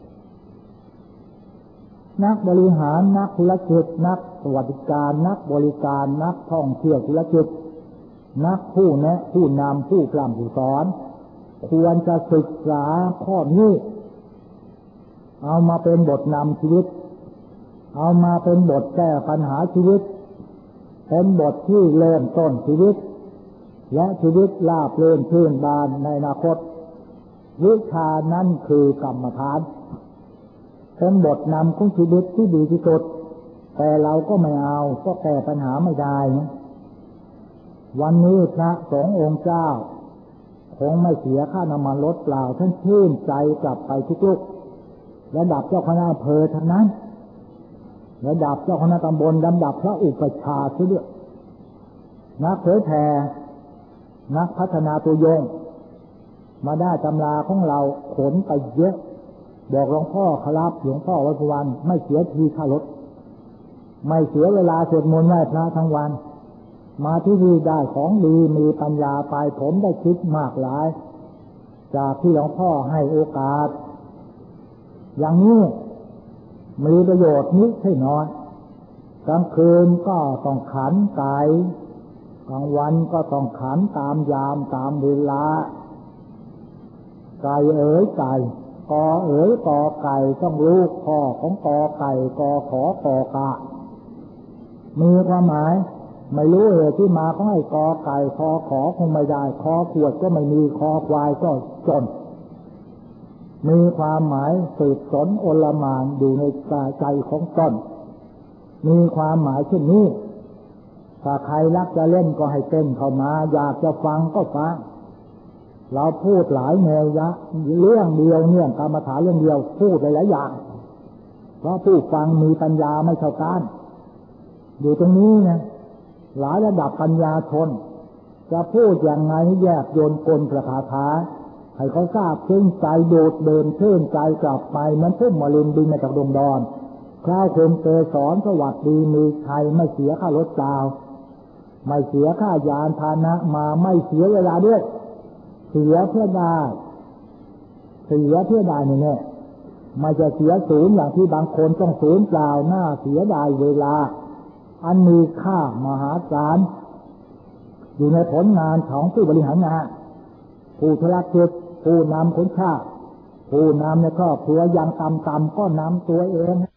นักบริหารนักธุรกิจนักสวัสดิการนักบริการนักท่องเที่ยวธุรกิจนักผู้แนะผู้นำผู้ปล้ำผู้สอนควรจะศึกษาข้อนี้เอามาเป็นบทนำชีวิตเอามาเป็นบทแก้ปัญหาชีวิตเป็นบทที่เริ่มต้นชีวิตและชีวิตราบรื่นชื่นบานในอนาคตวิชานั้นคือกรรมฐานเป็นบทนำของชีวิตที่ดีที่สุดแต่เราก็ไม่เอาก็แก้ปัญหาไม่ได้นะวันนี้พระสงฆ์องค์เจ้าคงไม่เสียค่าน้ำมันรถเปล่าท่านชื่นใจกลับไปทุกลูกระดับเจ้าคณะอำเภอทั้งนั้นระดับเจ้าคณะตำบลระดับพระอุปชฌาย์เสียนักเผยแผ่นักพัฒนาตัวยงมาได้ตำราของเราขนไปเยอะบอกหลวงพ่อครับหลวงพ่อวัดพวันไม่เสียทีค่ารถไม่เสียเวลาสวดมนต์ไหว้พระทั้งวันมาที่นี่ได้ของดีมีปัญญาไปผมได้คิดมากหลายจากที่หลวงพ่อให้โอกาสอย่างนี้มีประโยชน์นิดให้น้อยกลางคืนก็ต้องขันไก่กลางวันก็ต้องขันตามยามตามเวลาไก่เอ๋ยไก่กอเอ๋ยกอไก่ต้องลูกพ่อของกอไก่กอขอกอกะมีความหมายไม่รู้เหตุที่มาของไอ้กอไก่คอขอคงไม่ได้คอขวดก็ไม่มีคอควายก็จนมีความหมายสืบสนโอลหม่านอยู่ในใจของตนมีความหมายเช่นนี้ถ้าใครรักจะเล่นก็ให้เต้นเข้ามาอยากจะฟังก็ฟังเราพูดหลายแนวยะเรื่องเดียวเนี่ยกรรมฐานเรื่องเดียวพูดหลายอย่างเพราะผู้ฟังมีปัญญาไม่เท่ากันอยู่ตรงนี้นะหลายระดับปัญญาชนจะพูดอย่างไงแยกโยนกลประคาถาให้เขาทราบซึ้งใจโดดเดินชื่นใจกลับไปเหมือนพุ่มมะลินบินมาจากดวงดอนคล้ายคมเกสรสวัสดีมีชัยไม่เสียค่ารถเปล่าไม่เสียค่ายานพาหนะมาไม่เสียเวลาด้วยเสียเพื่อได้เนี่ยไม่จะเสียศูนย์อย่างที่บางคนต้องศูนย์เปล่าหน้าเสียดายเวลาอันมีค่ามหาศาลอยู่ในผลงานของผู้บริหารงานผู้ธุรกิจผู้นำคนชาติผู้นำในครอบครัวอย่างต่ำๆก็นำตัวเอง